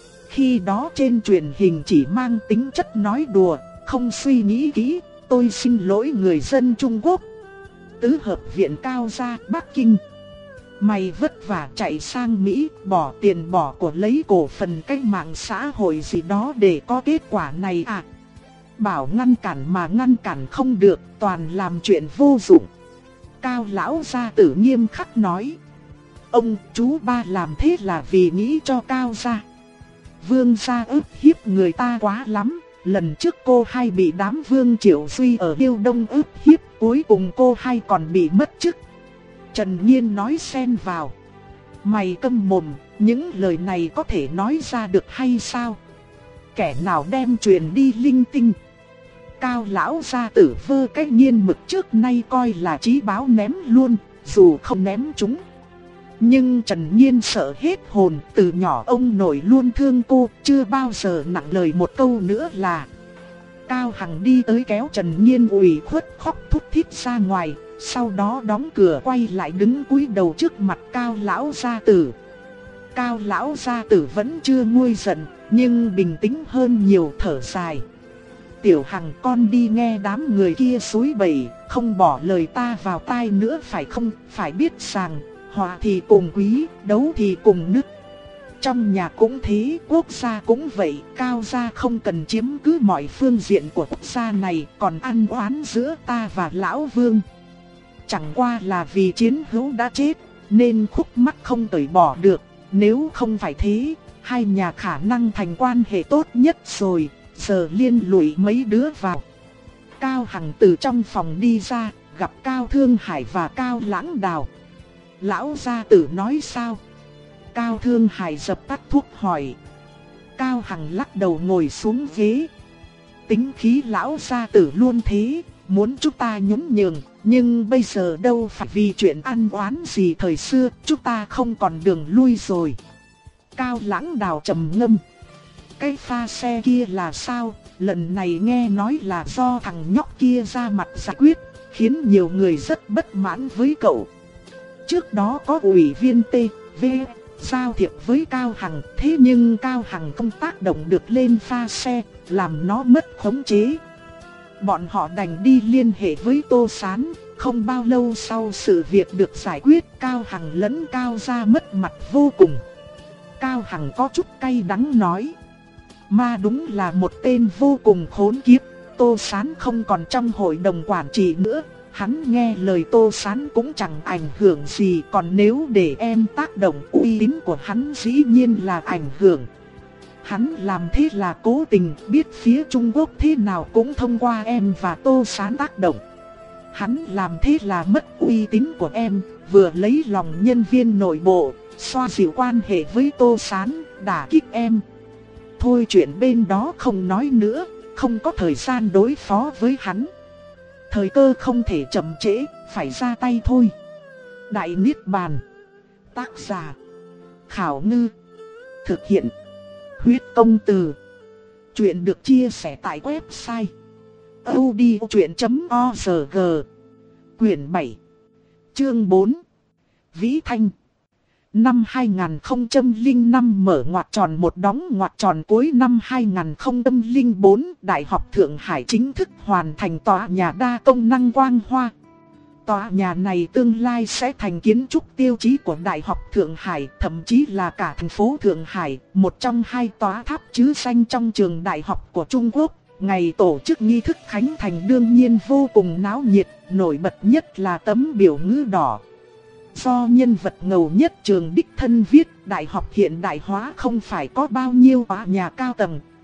S1: Khi đó trên truyền hình chỉ mang tính chất nói đùa, không suy nghĩ kỹ. Tôi xin lỗi người dân Trung Quốc. Tứ hợp viện Cao gia Bắc Kinh. Mày vất vả chạy sang Mỹ, bỏ tiền bỏ của lấy cổ phần cách mạng xã hội gì đó để có kết quả này à? Bảo ngăn cản mà ngăn cản không được, toàn làm chuyện vô dụng. Cao lão gia tử nghiêm khắc nói. Ông chú ba làm thế là vì nghĩ cho Cao gia. Vương gia ức hiếp người ta quá lắm. Lần trước cô hai bị đám Vương Triệu Duy ở Liêu Đông ức hiếp, cuối cùng cô hai còn bị mất chức. Trần Nhiên nói xen vào. Mày câm mồm, những lời này có thể nói ra được hay sao? Kẻ nào đem truyền đi linh tinh? Cao lão gia tử vơ cái nghiên mực trước nay coi là chí báo ném luôn, dù không ném chúng. Nhưng Trần Nhiên sợ hết hồn, từ nhỏ ông nội luôn thương cô, chưa bao giờ nặng lời một câu nữa là. Cao Hằng đi tới kéo Trần Nhiên ủy khuất khóc thút thít ra ngoài, sau đó đóng cửa quay lại đứng cúi đầu trước mặt Cao lão gia tử. Cao lão gia tử vẫn chưa nguôi giận, nhưng bình tĩnh hơn nhiều, thở dài. Tiểu Hằng con đi nghe đám người kia xúi bẩy, không bỏ lời ta vào tai nữa phải không? Phải biết rằng hòa thì cùng quý, đấu thì cùng nứt. Trong nhà cũng thế, quốc gia cũng vậy, Cao gia không cần chiếm cứ mọi phương diện của quốc gia này, còn ăn oán giữa ta và Lão Vương. Chẳng qua là vì chiến hữu đã chết, nên khúc mắc không tẩy bỏ được, nếu không phải thế, hai nhà khả năng thành quan hệ tốt nhất rồi, giờ liên lụy mấy đứa vào. Cao Hằng từ trong phòng đi ra, gặp Cao Thương Hải và Cao Lãng Đào. Lão gia tử nói sao? Cao Thương Hải dập tắt thuốc hỏi. Cao Hằng lắc đầu ngồi xuống ghế. Tính khí lão gia tử luôn thế, muốn chúng ta nhún nhường, nhưng bây giờ đâu phải vì chuyện ăn oán gì thời xưa, chúng ta không còn đường lui rồi. Cao Lãng Đào trầm ngâm. Cái pha xe kia là sao? Lần này nghe nói là do thằng nhóc kia ra mặt giải quyết, khiến nhiều người rất bất mãn với cậu. Trước đó có ủy viên T, V giao thiệp với Cao Hằng, thế nhưng Cao Hằng không tác động được lên pha xe, làm nó mất khống chế. Bọn họ đành đi liên hệ với Tô Sán, không bao lâu sau sự việc được giải quyết, Cao Hằng lẫn Cao gia mất mặt vô cùng. Cao Hằng có chút cay đắng nói. Mà đúng là một tên vô cùng khốn kiếp, Tô Sán không còn trong hội đồng quản trị nữa. Hắn nghe lời Tô Sán cũng chẳng ảnh hưởng gì, còn nếu để em tác động uy tín của hắn dĩ nhiên là ảnh hưởng. Hắn làm thế là cố tình, biết phía Trung Quốc thế nào cũng thông qua em và Tô Sán tác động. Hắn làm thế là mất uy tín của em, vừa lấy lòng nhân viên nội bộ, xoa dịu quan hệ với Tô Sán, đả kích em. Thôi chuyện bên đó không nói nữa, không có thời gian đối phó với hắn. Thời cơ không thể chậm trễ, phải ra tay thôi. Đại Niết Bàn. Tác giả Khảo Ngư. Thực hiện Huyết Công Từ. Chuyện được chia sẻ tại website audiochuyện chấm org. Quyển bảy, chương bốn. Vĩ Thanh. Năm hai nghìn không trăm lẻ năm mở ngoặc tròn một đóng ngoặc tròn cuối năm hai nghìn không trăm lẻ bốn, Đại học Thượng Hải chính thức hoàn thành tòa nhà đa công năng quang hoa. Tòa nhà này tương lai sẽ thành kiến trúc tiêu chí của Đại học Thượng Hải, thậm chí là cả thành phố Thượng Hải, một trong hai tòa tháp chứ danh trong trường đại học của Trung Quốc. Ngày tổ chức nghi thức khánh thành đương nhiên vô cùng náo nhiệt, nổi bật nhất là tấm biểu ngữ đỏ. Do nhân vật ngầu nhất trường đích thân viết, đại học hiện đại hóa không phải có bao nhiêu tòa nhà cao tầng,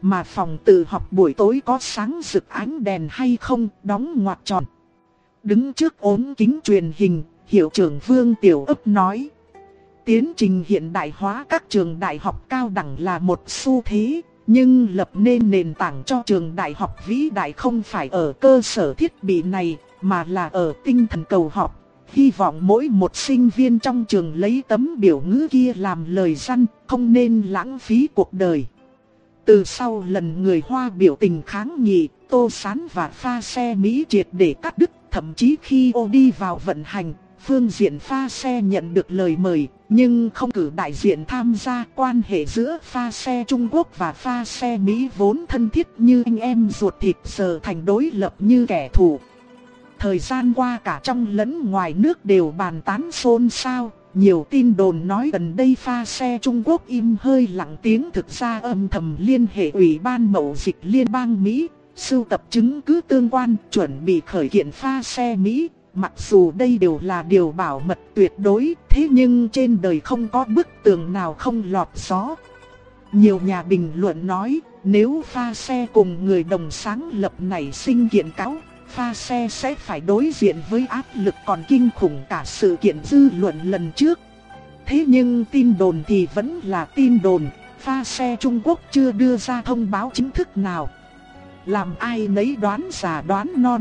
S1: mà phòng tự học buổi tối có sáng rực ánh đèn hay không, đóng ngoặc tròn. Đứng trước ốm kính truyền hình, hiệu trưởng Vương Tiểu Ấp nói: tiến trình hiện đại hóa các trường đại học cao đẳng là một xu thế, nhưng lập nên nền tảng cho trường đại học vĩ đại không phải ở cơ sở thiết bị này, mà là ở tinh thần cầu học. Hy vọng mỗi một sinh viên trong trường lấy tấm biểu ngữ kia làm lời răn, không nên lãng phí cuộc đời. Từ sau lần người Hoa biểu tình kháng nghị, Tô Sán và pha xe Mỹ triệt để cắt đứt, thậm chí khi ô đi vào vận hành, phương diện pha xe nhận được lời mời, nhưng không cử đại diện tham gia. Quan hệ giữa pha xe Trung Quốc và pha xe Mỹ vốn thân thiết như anh em ruột thịt giờ thành đối lập như kẻ thù. Thời gian qua cả trong lẫn ngoài nước đều bàn tán xôn xao, nhiều tin đồn nói gần đây pha xe Trung Quốc im hơi lặng tiếng, thực ra âm thầm liên hệ Ủy ban Mậu Dịch Liên bang Mỹ, sưu tập chứng cứ tương quan, chuẩn bị khởi kiện pha xe Mỹ. Mặc dù đây đều là điều bảo mật tuyệt đối, thế nhưng trên đời không có bức tường nào không lọt gió. Nhiều nhà bình luận nói, nếu pha xe cùng người đồng sáng lập nảy sinh kiện cáo, pha xe sẽ phải đối diện với áp lực còn kinh khủng cả sự kiện dư luận lần trước. Thế nhưng tin đồn thì vẫn là tin đồn, pha xe Trung Quốc chưa đưa ra thông báo chính thức nào. Làm ai nấy đoán già đoán non.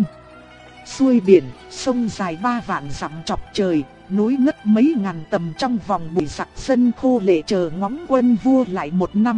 S1: Xuôi biển, sông dài ba vạn dặm chọc trời, núi ngất mấy ngàn tầm trong vòng bụi giặc dân khô lệ chờ ngóng quân vua lại một năm.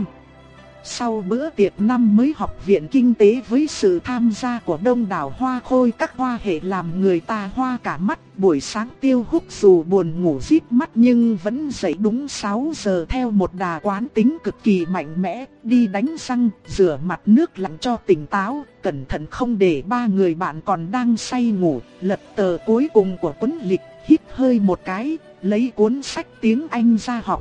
S1: Sau bữa tiệc năm mới học viện kinh tế với sự tham gia của đông đảo hoa khôi các hoa hệ làm người ta hoa cả mắt. Buổi sáng Tiêu Húc dù buồn ngủ díp mắt nhưng vẫn dậy đúng sáu giờ theo một đà quán tính cực kỳ mạnh mẽ, đi đánh răng, rửa mặt nước lạnh cho tỉnh táo, cẩn thận không để ba người bạn còn đang say ngủ, lật tờ cuối cùng của cuốn lịch, hít hơi một cái, lấy cuốn sách tiếng Anh ra học.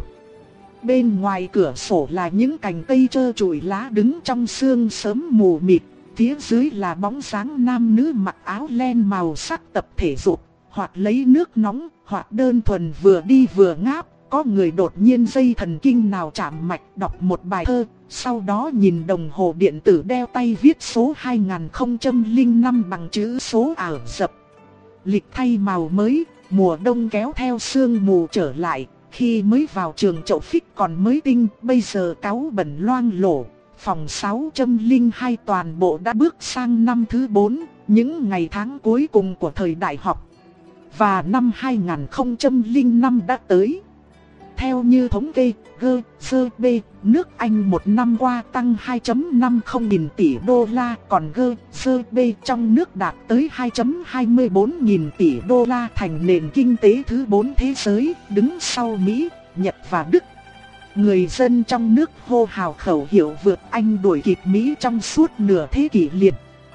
S1: Bên ngoài cửa sổ là những cành cây trơ trụi lá đứng trong sương sớm mù mịt, phía dưới là bóng dáng nam nữ mặc áo len màu sắc tập thể dục, hoặc lấy nước nóng, hoặc đơn thuần vừa đi vừa ngáp. Có người đột nhiên dây thần kinh nào chạm mạch đọc một bài thơ, sau đó nhìn đồng hồ điện tử đeo tay viết số hai không không năm bằng chữ số Ả Rập. Lịch thay màu mới, mùa đông kéo theo sương mù trở lại. Khi mới vào trường chậu phích còn mới tinh, bây giờ cáu bẩn loang lổ. Phòng sáu không hai toàn bộ đã bước sang năm thứ bốn, những ngày tháng cuối cùng của thời đại học. Và năm hai không không năm đã tới. Theo như thống kê, giê đê pê nước Anh một năm qua tăng hai phẩy năm không nghìn tỷ đô la, còn giê đê pê trong nước đạt tới hai phẩy hai mươi bốn nghìn tỷ đô la, thành nền kinh tế thứ bốn thế giới, đứng sau Mỹ, Nhật và Đức. Người dân trong nước hô hào khẩu hiệu vượt Anh đuổi kịp Mỹ trong suốt nửa thế kỷ liền.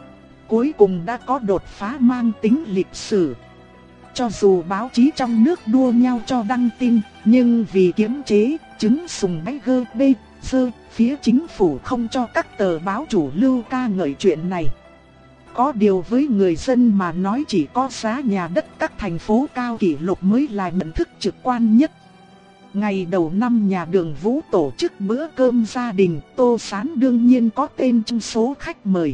S1: Cuối cùng đã có đột phá mang tính lịch sử. Cho dù báo chí trong nước đua nhau cho đăng tin, nhưng vì kiềm chế, chứng sùng bái gơ bê, sơ, phía chính phủ không cho các tờ báo chủ lưu ca ngợi chuyện này. Có điều với người dân mà nói chỉ có giá nhà đất các thành phố cao kỷ lục mới là nhận thức trực quan nhất. Ngày đầu năm nhà Đường Vũ tổ chức bữa cơm gia đình, Tô Sán đương nhiên có tên trong số khách mời.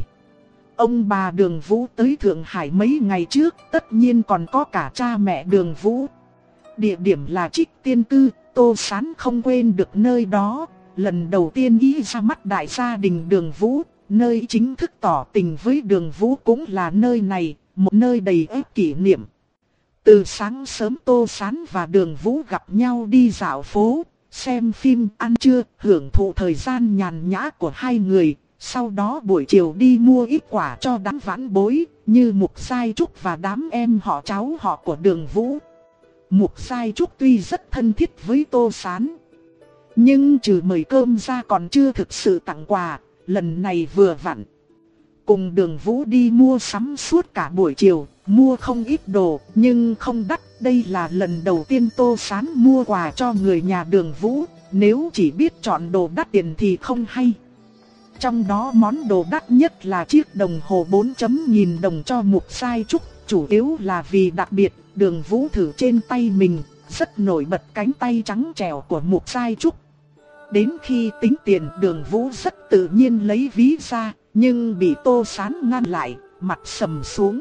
S1: Ông bà Đường Vũ tới Thượng Hải mấy ngày trước, tất nhiên còn có cả cha mẹ Đường Vũ. Địa điểm là Trích Tiên Cư, Tô Sán không quên được nơi đó. Lần đầu tiên ý ra mắt đại gia đình Đường Vũ, nơi chính thức tỏ tình với Đường Vũ cũng là nơi này, một nơi đầy ắp kỷ niệm. Từ sáng sớm Tô Sán và Đường Vũ gặp nhau đi dạo phố, xem phim, ăn trưa, hưởng thụ thời gian nhàn nhã của hai người. Sau đó buổi chiều đi mua ít quả cho đám vãn bối, như Mục Giai Trúc và đám em họ cháu họ của Đường Vũ. Mục Giai Trúc tuy rất thân thiết với Tô Sán, nhưng trừ mời cơm ra còn chưa thực sự tặng quà, lần này vừa vặn. Cùng Đường Vũ đi mua sắm suốt cả buổi chiều, mua không ít đồ, nhưng không đắt. Đây là lần đầu tiên Tô Sán mua quà cho người nhà Đường Vũ, nếu chỉ biết chọn đồ đắt tiền thì không hay. Trong đó món đồ đắt nhất là chiếc đồng hồ bốn nghìn đồng cho Mục Giai Trúc, chủ yếu là vì đặc biệt, Đường Vũ thử trên tay mình, rất nổi bật cánh tay trắng trẻo của Mục Giai Trúc. Đến khi tính tiền, Đường Vũ rất tự nhiên lấy ví ra, nhưng bị Tô Sán ngăn lại, mặt sầm xuống.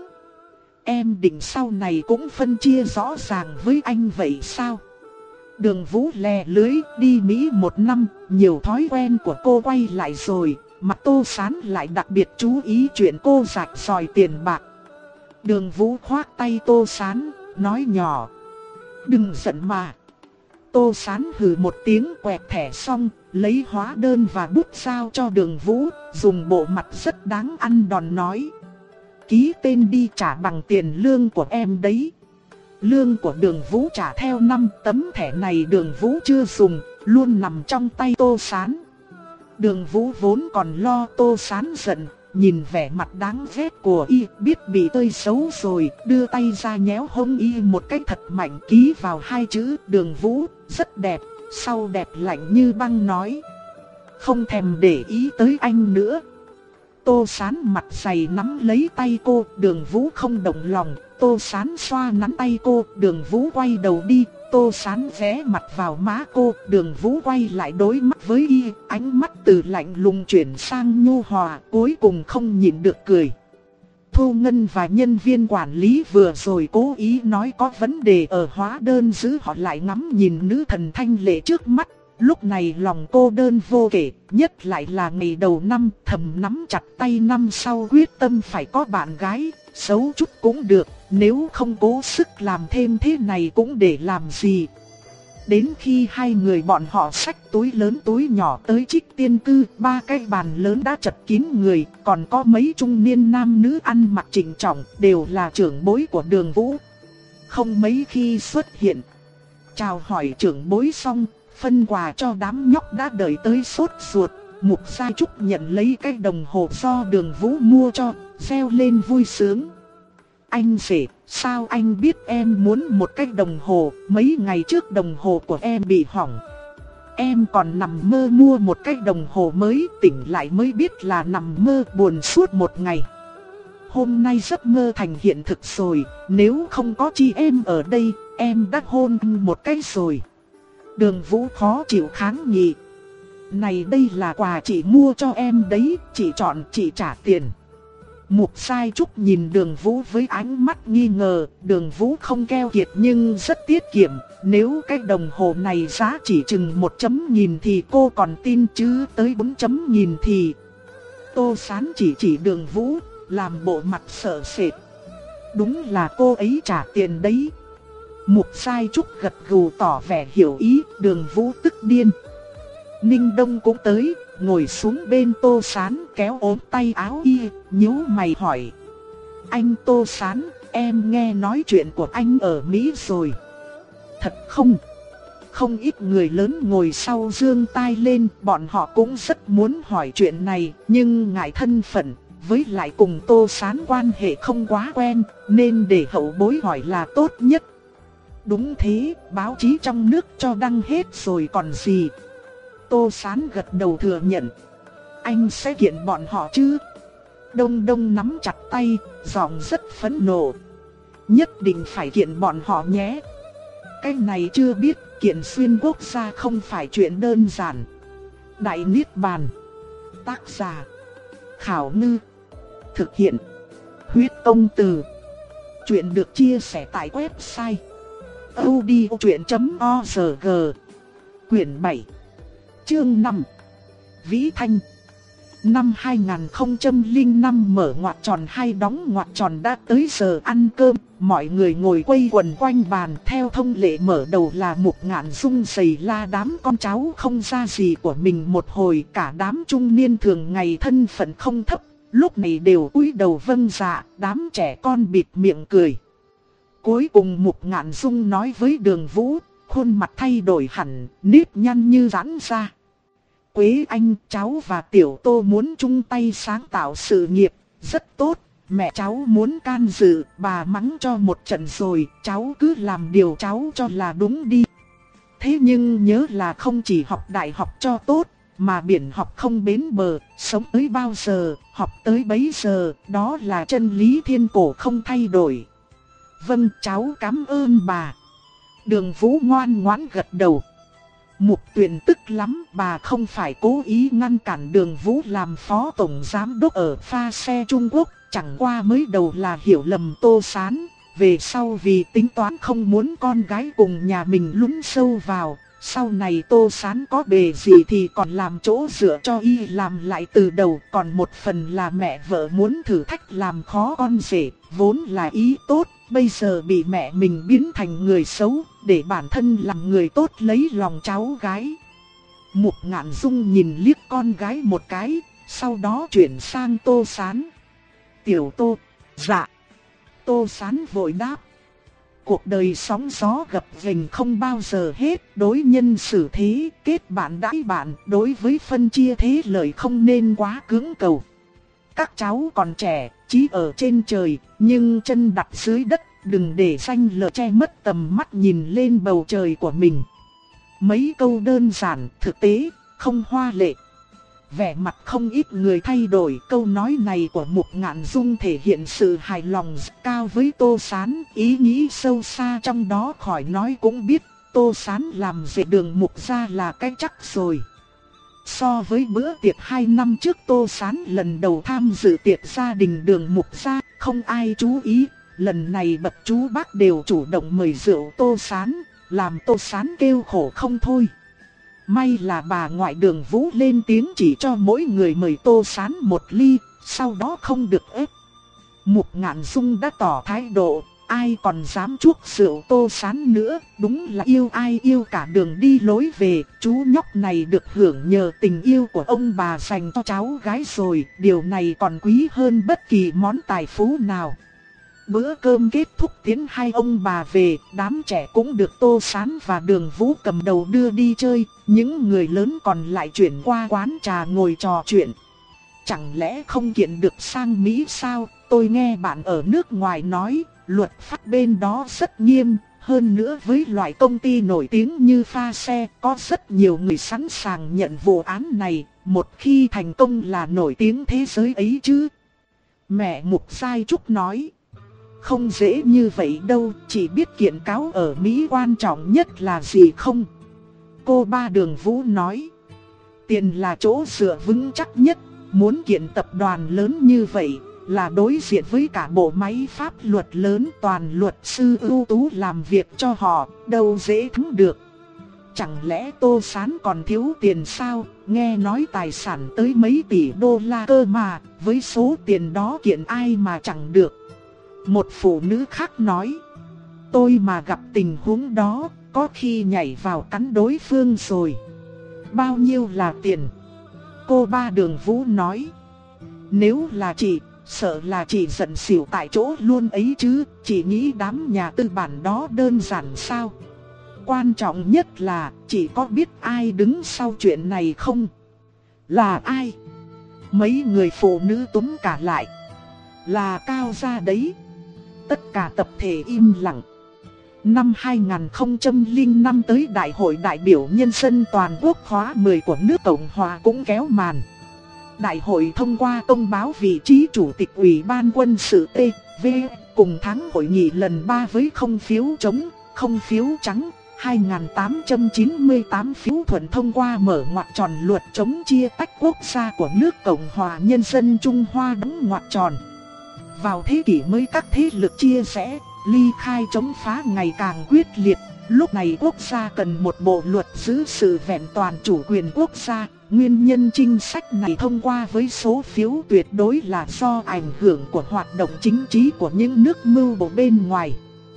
S1: Em định sau này cũng phân chia rõ ràng với anh vậy sao? Đường Vũ lè lưới, đi Mỹ một năm, nhiều thói quen của cô quay lại rồi, mà Tô Sán lại đặc biệt chú ý chuyện cô rạch ròi tiền bạc. Đường Vũ khoác tay Tô Sán, nói nhỏ: đừng giận mà. Tô Sán hừ một tiếng, quẹt thẻ xong, lấy hóa đơn và bút giao cho Đường Vũ, dùng bộ mặt rất đáng ăn đòn nói: ký tên đi, trả bằng tiền lương của em đấy. Lương của Đường Vũ trả theo năm, tấm thẻ này Đường Vũ chưa dùng, luôn nằm trong tay Tô Sán. Đường Vũ vốn còn lo Tô Sán giận, nhìn vẻ mặt đáng ghét của y, biết bị tơi xấu rồi, đưa tay ra nhéo hông y một cái thật mạnh, ký vào hai chữ Đường Vũ, rất đẹp. Sau đẹp lạnh như băng nói: không thèm để ý tới anh nữa. Tô Sán mặt dày nắm lấy tay cô, Đường Vũ không động lòng. Tô Sán xoa nắn tay cô, Đường Vũ quay đầu đi. Tô Sán ghé mặt vào má cô, Đường Vũ quay lại đối mắt với y, ánh mắt từ lạnh lùng chuyển sang nhu hòa, cuối cùng không nhịn được cười. Thu Ngân và nhân viên quản lý vừa rồi cố ý nói có vấn đề ở hóa đơn, giữ họ lại ngắm nhìn nữ thần thanh lệ trước mắt. Lúc này lòng cô đơn vô kể, nhất lại là ngày đầu năm, thầm nắm chặt tay năm sau quyết tâm phải có bạn gái, xấu chút cũng được, nếu không cố sức làm thêm thế này cũng để làm gì. Đến khi hai người bọn họ xách túi lớn túi nhỏ tới Trích Tiên Cư, ba cái bàn lớn đã chật kín người, còn có mấy trung niên nam nữ ăn mặc chỉnh trọng, đều là trưởng bối của Đường Vũ. Không mấy khi xuất hiện, chào hỏi trưởng bối xong, phân quà cho đám nhóc đã đợi tới sốt ruột. Mục Gia Trúc nhận lấy cái đồng hồ do Đường Vũ mua cho, reo lên vui sướng: anh rể, sao anh biết em muốn một cái đồng hồ? Mấy ngày trước đồng hồ của em bị hỏng, em còn nằm mơ mua một cái đồng hồ mới, tỉnh lại mới biết là nằm mơ buồn suốt một ngày. Hôm nay giấc mơ thành hiện thực rồi, nếu không có chị em ở đây, em đã hôn một cái rồi. Đường Vũ khó chịu kháng nghị: này đây là quà chị mua cho em đấy, chị chọn chị trả tiền. Mục Sai Trúc nhìn Đường Vũ với ánh mắt nghi ngờ. Đường Vũ không keo kiệt nhưng rất tiết kiệm, nếu cái đồng hồ này giá chỉ chừng một chấm nghìn thì cô còn tin, chứ tới bốn chấm nghìn thì... Tô Sán chỉ chỉ Đường Vũ, làm bộ mặt sợ sệt: đúng là cô ấy trả tiền đấy. Mục Sai Trúc gật gù tỏ vẻ hiểu ý. Đường Vũ tức điên. Ninh Đông cũng tới, ngồi xuống bên Tô Sán, kéo ốm tay áo y, nhíu mày hỏi: anh Tô Sán, em nghe nói chuyện của anh ở Mỹ rồi. Thật không? Không ít người lớn ngồi sau giương tai lên, bọn họ cũng rất muốn hỏi chuyện này, nhưng ngại thân phận, với lại cùng Tô Sán quan hệ không quá quen, nên để hậu bối hỏi là tốt nhất. Đúng thế, báo chí trong nước cho đăng hết rồi còn gì. Tô Sán gật đầu thừa nhận: anh sẽ kiện bọn họ chứ? Đông Đông nắm chặt tay, giọng rất phẫn nộ: nhất định phải kiện bọn họ nhé. Cái này chưa biết, kiện xuyên quốc gia không phải chuyện đơn giản. Đại Niết Bàn. Tác giả: Khảo Ngư. Thực hiện: Huyết Công Từ. Chuyện được chia sẻ tại website audiochuyện chấm org. Quyển bảy, chương năm. Vĩ Thanh. Năm hai nghìn không trăm lẻ năm mở ngoặc tròn hay đóng ngoặc tròn đã tới giờ ăn cơm, mọi người ngồi quây quần quanh bàn. Theo thông lệ mở đầu là Mục Ngạn Dung giày la đám con cháu không ra gì của mình một hồi. Cả đám trung niên thường ngày thân phận không thấp, lúc này đều cúi đầu vâng dạ, đám trẻ con bịt miệng cười. Cuối cùng Mục Ngạn Dung nói với Đường Vũ, khuôn mặt thay đổi hẳn, nếp nhăn như giãn ra: Quế Anh, cháu và Tiểu Tô muốn chung tay sáng tạo sự nghiệp, rất tốt. Mẹ cháu muốn can dự, bà mắng cho một trận rồi, cháu cứ làm điều cháu cho là đúng đi. Thế nhưng nhớ là không chỉ học đại học cho tốt, mà biển học không bến bờ, sống tới bao giờ, học tới bấy giờ, đó là chân lý thiên cổ không thay đổi. Vâng, cháu cảm ơn bà. Đường Vũ ngoan ngoãn gật đầu. Mục Tuyền tức lắm, bà không phải cố ý ngăn cản Đường Vũ làm phó tổng giám đốc ở pha xe Trung Quốc, chẳng qua mới đầu là hiểu lầm Tô Sán, về sau vì tính toán không muốn con gái cùng nhà mình lún sâu vào, sau này Tô Sán có bề gì thì còn làm chỗ dựa cho y làm lại từ đầu, còn một phần là mẹ vợ muốn thử thách làm khó con rể, vốn là ý tốt, bây giờ bị mẹ mình biến thành người xấu, để bản thân làm người tốt lấy lòng cháu gái. Mục Ngạn Dung nhìn liếc con gái một cái, sau đó chuyển sang Tô Sán. Tiểu Tô, dạ. Tô Sán vội đáp. Cuộc đời sóng gió gập ghềnh không bao giờ hết, đối nhân xử thế, kết bạn đãi bạn, đối với phân chia thế lợi không nên quá cưỡng cầu. Các cháu còn trẻ, chí ở trên trời, nhưng chân đặt dưới đất, đừng để danh lợi che mất tầm mắt nhìn lên bầu trời của mình. Mấy câu đơn giản, thực tế, không hoa lệ. Vẻ mặt không ít người thay đổi, câu nói này của Mục Ngạn Dung thể hiện sự hài lòng cao với Tô Sán, ý nghĩ sâu xa trong đó khỏi nói cũng biết, Tô Sán làm về Đường Mục gia là cái chắc rồi. So với bữa tiệc hai năm trước Tô Sán lần đầu tham dự tiệc gia đình Đường Mục gia, không ai chú ý, lần này bậc chú bác đều chủ động mời rượu Tô Sán, làm Tô Sán kêu khổ không thôi. May là bà ngoại Đường Vũ lên tiếng chỉ cho mỗi người mời Tô Sán một ly, sau đó không được ép. Mục Ngạn Dung đã tỏ thái độ, ai còn dám chuốc rượu Tô Sán nữa, đúng là yêu ai yêu cả đường đi lối về, chú nhóc này được hưởng nhờ tình yêu của ông bà dành cho cháu gái rồi, điều này còn quý hơn bất kỳ món tài phú nào. Bữa cơm kết thúc tiến hai ông bà về, đám trẻ cũng được Tô Sán và Đường Vũ cầm đầu đưa đi chơi, những người lớn còn lại chuyển qua quán trà ngồi trò chuyện. Chẳng lẽ không kiện được sang Mỹ sao? Tôi nghe bạn ở nước ngoài nói, luật pháp bên đó rất nghiêm, hơn nữa với loại công ty nổi tiếng như pha xe, có rất nhiều người sẵn sàng nhận vụ án này, một khi thành công là nổi tiếng thế giới ấy chứ. Mẹ Mục Giai Trúc nói. Không dễ như vậy đâu, chỉ biết kiện cáo ở Mỹ quan trọng nhất là gì không? Cô ba Đường Vũ nói. Tiền là chỗ dựa vững chắc nhất, muốn kiện tập đoàn lớn như vậy là đối diện với cả bộ máy pháp luật lớn, toàn luật sư ưu tú làm việc cho họ, đâu dễ thắng được. Chẳng lẽ Tô Sán còn thiếu tiền sao? Nghe nói tài sản tới mấy tỷ đô la cơ mà, với số tiền đó kiện ai mà chẳng được. Một phụ nữ khác nói, tôi mà gặp tình huống đó, có khi nhảy vào cắn đối phương rồi. Bao nhiêu là tiền? Cô ba Đường Vũ nói, nếu là chị, sợ là chị giận xỉu tại chỗ luôn ấy chứ, chị nghĩ đám nhà tư bản đó đơn giản sao? Quan trọng nhất là, chị có biết ai đứng sau chuyện này không? Là ai? Mấy người phụ nữ túm cả lại. Là Cao gia đấy. Tất cả tập thể im lặng. Năm hai nghìn không trăm lẻ năm tới Đại hội đại biểu nhân dân toàn quốc khóa mười của nước Cộng hòa cũng kéo màn. Đại hội thông qua công báo vị trí chủ tịch ủy ban quân sự T V cùng thắng hội nghị lần ba với không phiếu chống, không phiếu trắng, hai nghìn tám trăm chín mươi tám phiếu thuận thông qua mở ngoặc tròn luật chống chia tách quốc gia của nước Cộng hòa Nhân dân Trung Hoa đóng ngoặc tròn. Vào thế kỷ mới các thế lực chia rẽ, ly khai chống phá ngày càng quyết liệt, lúc này quốc gia cần một bộ luật giữ sự vẹn toàn chủ quyền quốc gia. Nguyên nhân chính sách này thông qua với số phiếu tuyệt đối là do ảnh hưởng của hoạt động chính trị của những nước mưu bộ bên ngoài.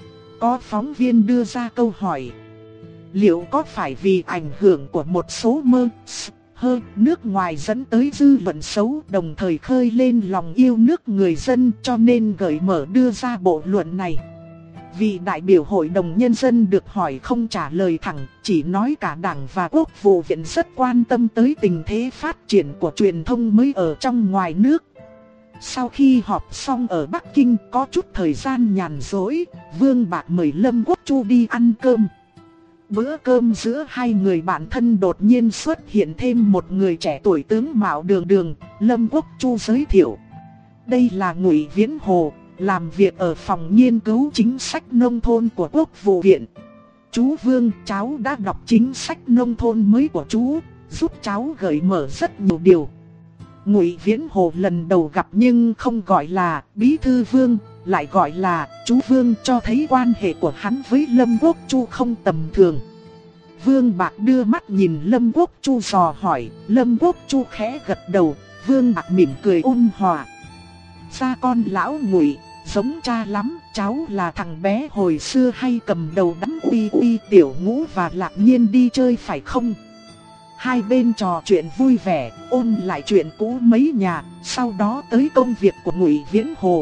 S1: Có phóng viên đưa ra câu hỏi, liệu có phải vì ảnh hưởng của một số mơ hơn nước ngoài dẫn tới dư luận xấu, đồng thời khơi lên lòng yêu nước người dân, cho nên gợi mở đưa ra bộ luận này? Vị đại biểu Hội đồng Nhân dân được hỏi không trả lời thẳng, chỉ nói cả Đảng và Quốc vụ viện rất quan tâm tới tình thế phát triển của truyền thông mới ở trong ngoài nước. Sau khi họp xong ở Bắc Kinh có chút thời gian nhàn rỗi, Vương Bạc mời Lâm Quốc Chu đi ăn cơm. Bữa cơm giữa hai người bạn thân đột nhiên xuất hiện thêm một người trẻ tuổi tướng mạo đường đường, Lâm Quốc Chu giới thiệu. Đây là Ngụy Viễn Hồ, làm việc ở phòng nghiên cứu chính sách nông thôn của Quốc vụ viện. chú Vương, cháu đã đọc chính sách nông thôn mới của chú, giúp cháu gợi mở rất nhiều điều. Ngụy Viễn Hồ lần đầu gặp nhưng không gọi là Bí Thư Vương, lại gọi là chú Vương, cho thấy quan hệ của hắn với Lâm Quốc Chu không tầm thường. Vương Bạc đưa mắt nhìn Lâm Quốc Chu dò hỏi, Lâm Quốc Chu khẽ gật đầu, Vương Bạc mỉm cười ôn hòa. Cha con lão Ngụy, giống cha lắm, cháu là thằng bé hồi xưa hay cầm đầu đám uy uy Tiểu Ngũ và Lạc Nhiên đi chơi phải không? Hai bên trò chuyện vui vẻ, ôn lại chuyện cũ mấy nhà, sau đó tới công việc của Ngụy Viễn Hồ.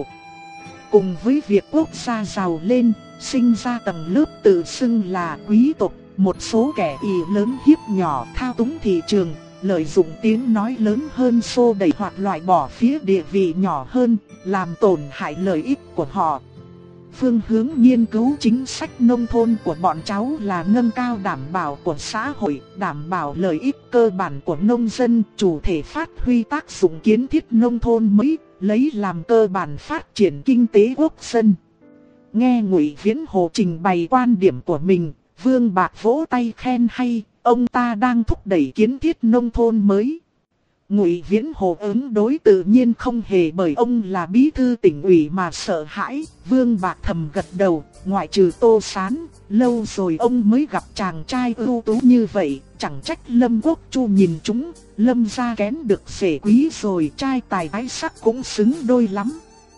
S1: Cùng với việc quốc gia giàu lên, sinh ra tầng lớp tự xưng là quý tộc, một số kẻ ỷ lớn hiếp nhỏ thao túng thị trường, lợi dụng tiếng nói lớn hơn xô đẩy hoặc loại bỏ phía địa vị nhỏ hơn, làm tổn hại lợi ích của họ. Phương hướng nghiên cứu chính sách nông thôn của bọn cháu là nâng cao đảm bảo của xã hội, đảm bảo lợi ích cơ bản của nông dân, chủ thể phát huy tác dụng kiến thiết nông thôn mới, lấy làm cơ bản phát triển kinh tế quốc dân. Nghe Ngụy Viễn Hồ trình bày quan điểm của mình, Vương Bạc vỗ tay khen hay, ông ta đang thúc đẩy kiến thiết nông thôn mới. Ngụy Viễn Hồ ứng đối tự nhiên không hề bởi ông là bí thư tỉnh ủy mà sợ hãi. Vương Bạc thầm gật đầu, ngoại trừ Tô Sán, lâu rồi ông mới gặp chàng trai ưu tú như vậy, chẳng trách Lâm Quốc Chu nhìn chúng, Lâm gia kén được rể quý rồi, trai tài gái sắc cũng xứng đôi lắm.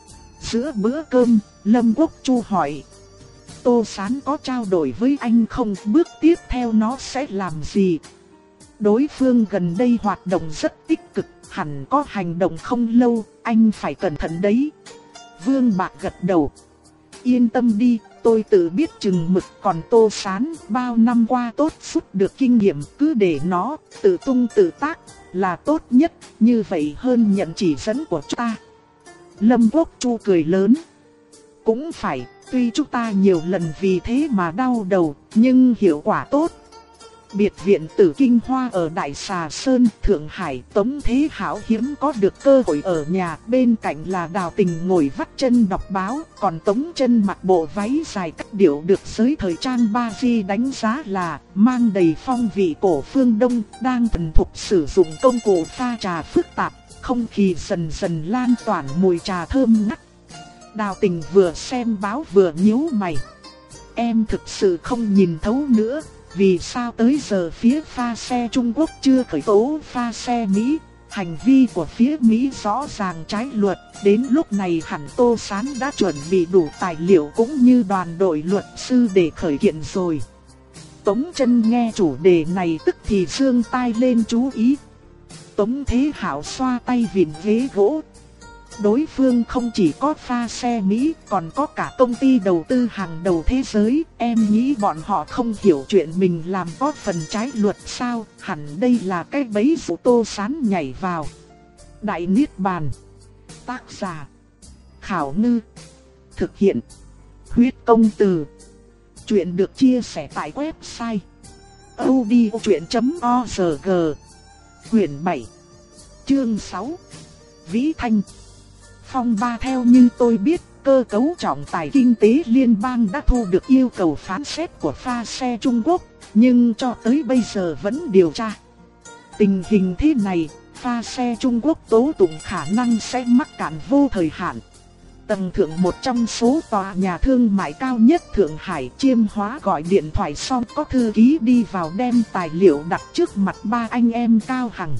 S1: Giữa bữa cơm, Lâm Quốc Chu hỏi, Tô Sán có trao đổi với anh không, bước tiếp theo nó sẽ làm gì? Đối phương gần đây hoạt động rất tích cực, hẳn có hành động không lâu, anh phải cẩn thận đấy. Vương Bạc gật đầu. Yên tâm đi, tôi tự biết chừng mực, còn Tô Sán bao năm qua tốt rút được kinh nghiệm, cứ để nó tự tung tự tác là tốt nhất, như vậy hơn nhận chỉ dẫn của chúng ta. Lâm Quốc Chu cười lớn. Cũng phải, tuy chúng ta nhiều lần vì thế mà đau đầu, nhưng hiệu quả tốt. Biệt viện Tử Kinh Hoa ở Đại Xà Sơn, Thượng Hải, Tống Thế Hảo hiếm có được cơ hội ở nhà, bên cạnh là Đào Tình ngồi vắt chân đọc báo, còn Tống Chân mặc bộ váy dài cách điệu được giới thời trang Ba Di đánh giá là mang đầy phong vị cổ phương Đông, đang thuần thục sử dụng công cụ pha trà phức tạp, không khí dần dần lan tỏa mùi trà thơm ngát. Đào Tình vừa xem báo vừa nhíu mày. Em thực sự không nhìn thấu nữa. Vì sao tới giờ phía pha xe Trung Quốc chưa khởi tố pha xe Mỹ? Hành vi của phía Mỹ rõ ràng trái luật. Đến lúc này hẳn Tô Sán đã chuẩn bị đủ tài liệu cũng như đoàn đội luật sư để khởi kiện rồi. Tống Chân nghe chủ đề này tức thì giương tai lên chú ý. Tống Thế Hảo xoa tay vịn ghế gỗ. Đối phương không chỉ có pha xe Mỹ, còn có cả công ty đầu tư hàng đầu thế giới. Em nghĩ bọn họ không hiểu chuyện mình làm có phần trái luật sao? Hẳn đây là cái bẫy dụ Tô Sán nhảy vào. Đại Niết Bàn. Tác giả Khảo Ngư. Thực hiện Huyết Công Từ. Chuyện được chia sẻ tại website audiochuyện chấm org. Quyển bảy, chương sáu, Vĩ Thanh. Phong ba theo như tôi biết, cơ cấu trọng tài kinh tế liên bang đã thu được yêu cầu phán xét của pha xe Trung Quốc, nhưng cho tới bây giờ vẫn điều tra. Tình hình thế này, pha xe Trung Quốc tố tụng khả năng sẽ mắc cạn vô thời hạn. Tầng thượng một trong số tòa nhà thương mại cao nhất Thượng Hải Chiêm Hóa gọi điện thoại xong có thư ký đi vào đem tài liệu đặt trước mặt ba anh em Cao Hằng.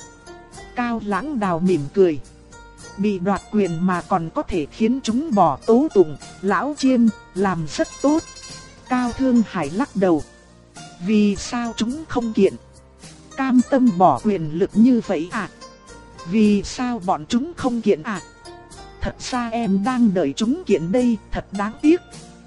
S1: Cao Lãng Đào mỉm cười. Bị đoạt quyền mà còn có thể khiến chúng bỏ tố tụng, lão Chiêm làm rất tốt. Cao Thương Hải lắc đầu. Vì sao chúng không kiện? Cam tâm bỏ quyền lực như vậy à? Vì sao bọn chúng không kiện à? Thật ra em đang đợi chúng kiện đây, thật đáng tiếc.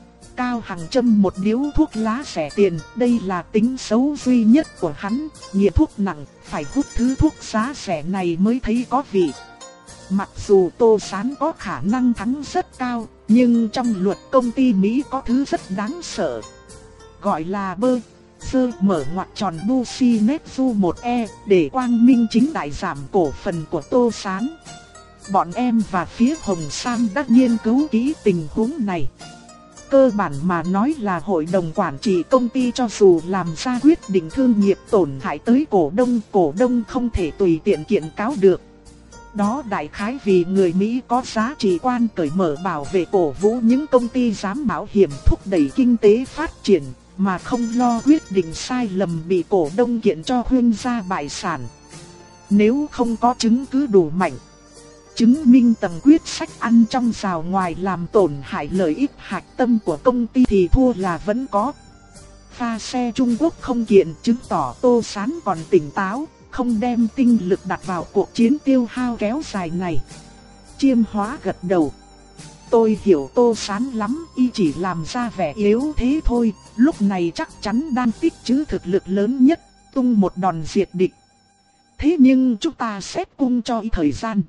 S1: Cao Hằng châm một điếu thuốc lá rẻ tiền, đây là tính xấu duy nhất của hắn, nghiện thuốc nặng, phải hút thứ thuốc giá rẻ này mới thấy có vị. Mặc dù Tô Sán có khả năng thắng rất cao, nhưng trong luật công ty Mỹ có thứ rất đáng sợ. Gọi là bơ, sơ mở ngoặc tròn Business một E để quang minh chính đại giảm cổ phần của Tô Sán. Bọn em và phía Hồng Sam đã nghiên cứu kỹ tình huống này. cơ bản mà nói là hội đồng quản trị công ty cho dù làm ra quyết định thương nghiệp tổn hại tới cổ đông, cổ đông không thể tùy tiện kiện cáo được. Đó đại khái vì người Mỹ có giá trị quan cởi mở bảo vệ cổ vũ những công ty dám mạo hiểm thúc đẩy kinh tế phát triển, mà không lo quyết định sai lầm bị cổ đông kiện cho huyên gia bại sản. Nếu không có chứng cứ đủ mạnh, chứng minh tầng quyết sách ăn trong rào ngoài làm tổn hại lợi ích hạch tâm của công ty thì thua là vẫn có. Pha xe Trung Quốc không kiện chứng tỏ Tô Sán còn tỉnh táo, không đem tinh lực đặt vào cuộc chiến tiêu hao kéo dài này. Chiêm Hóa gật đầu. Tôi hiểu Tô Sán lắm, y chỉ làm ra vẻ yếu thế thôi, lúc này chắc chắn đang tích trữ thực lực lớn nhất, tung một đòn diệt địch. Thế nhưng chúng ta xét cung cho y thời gian.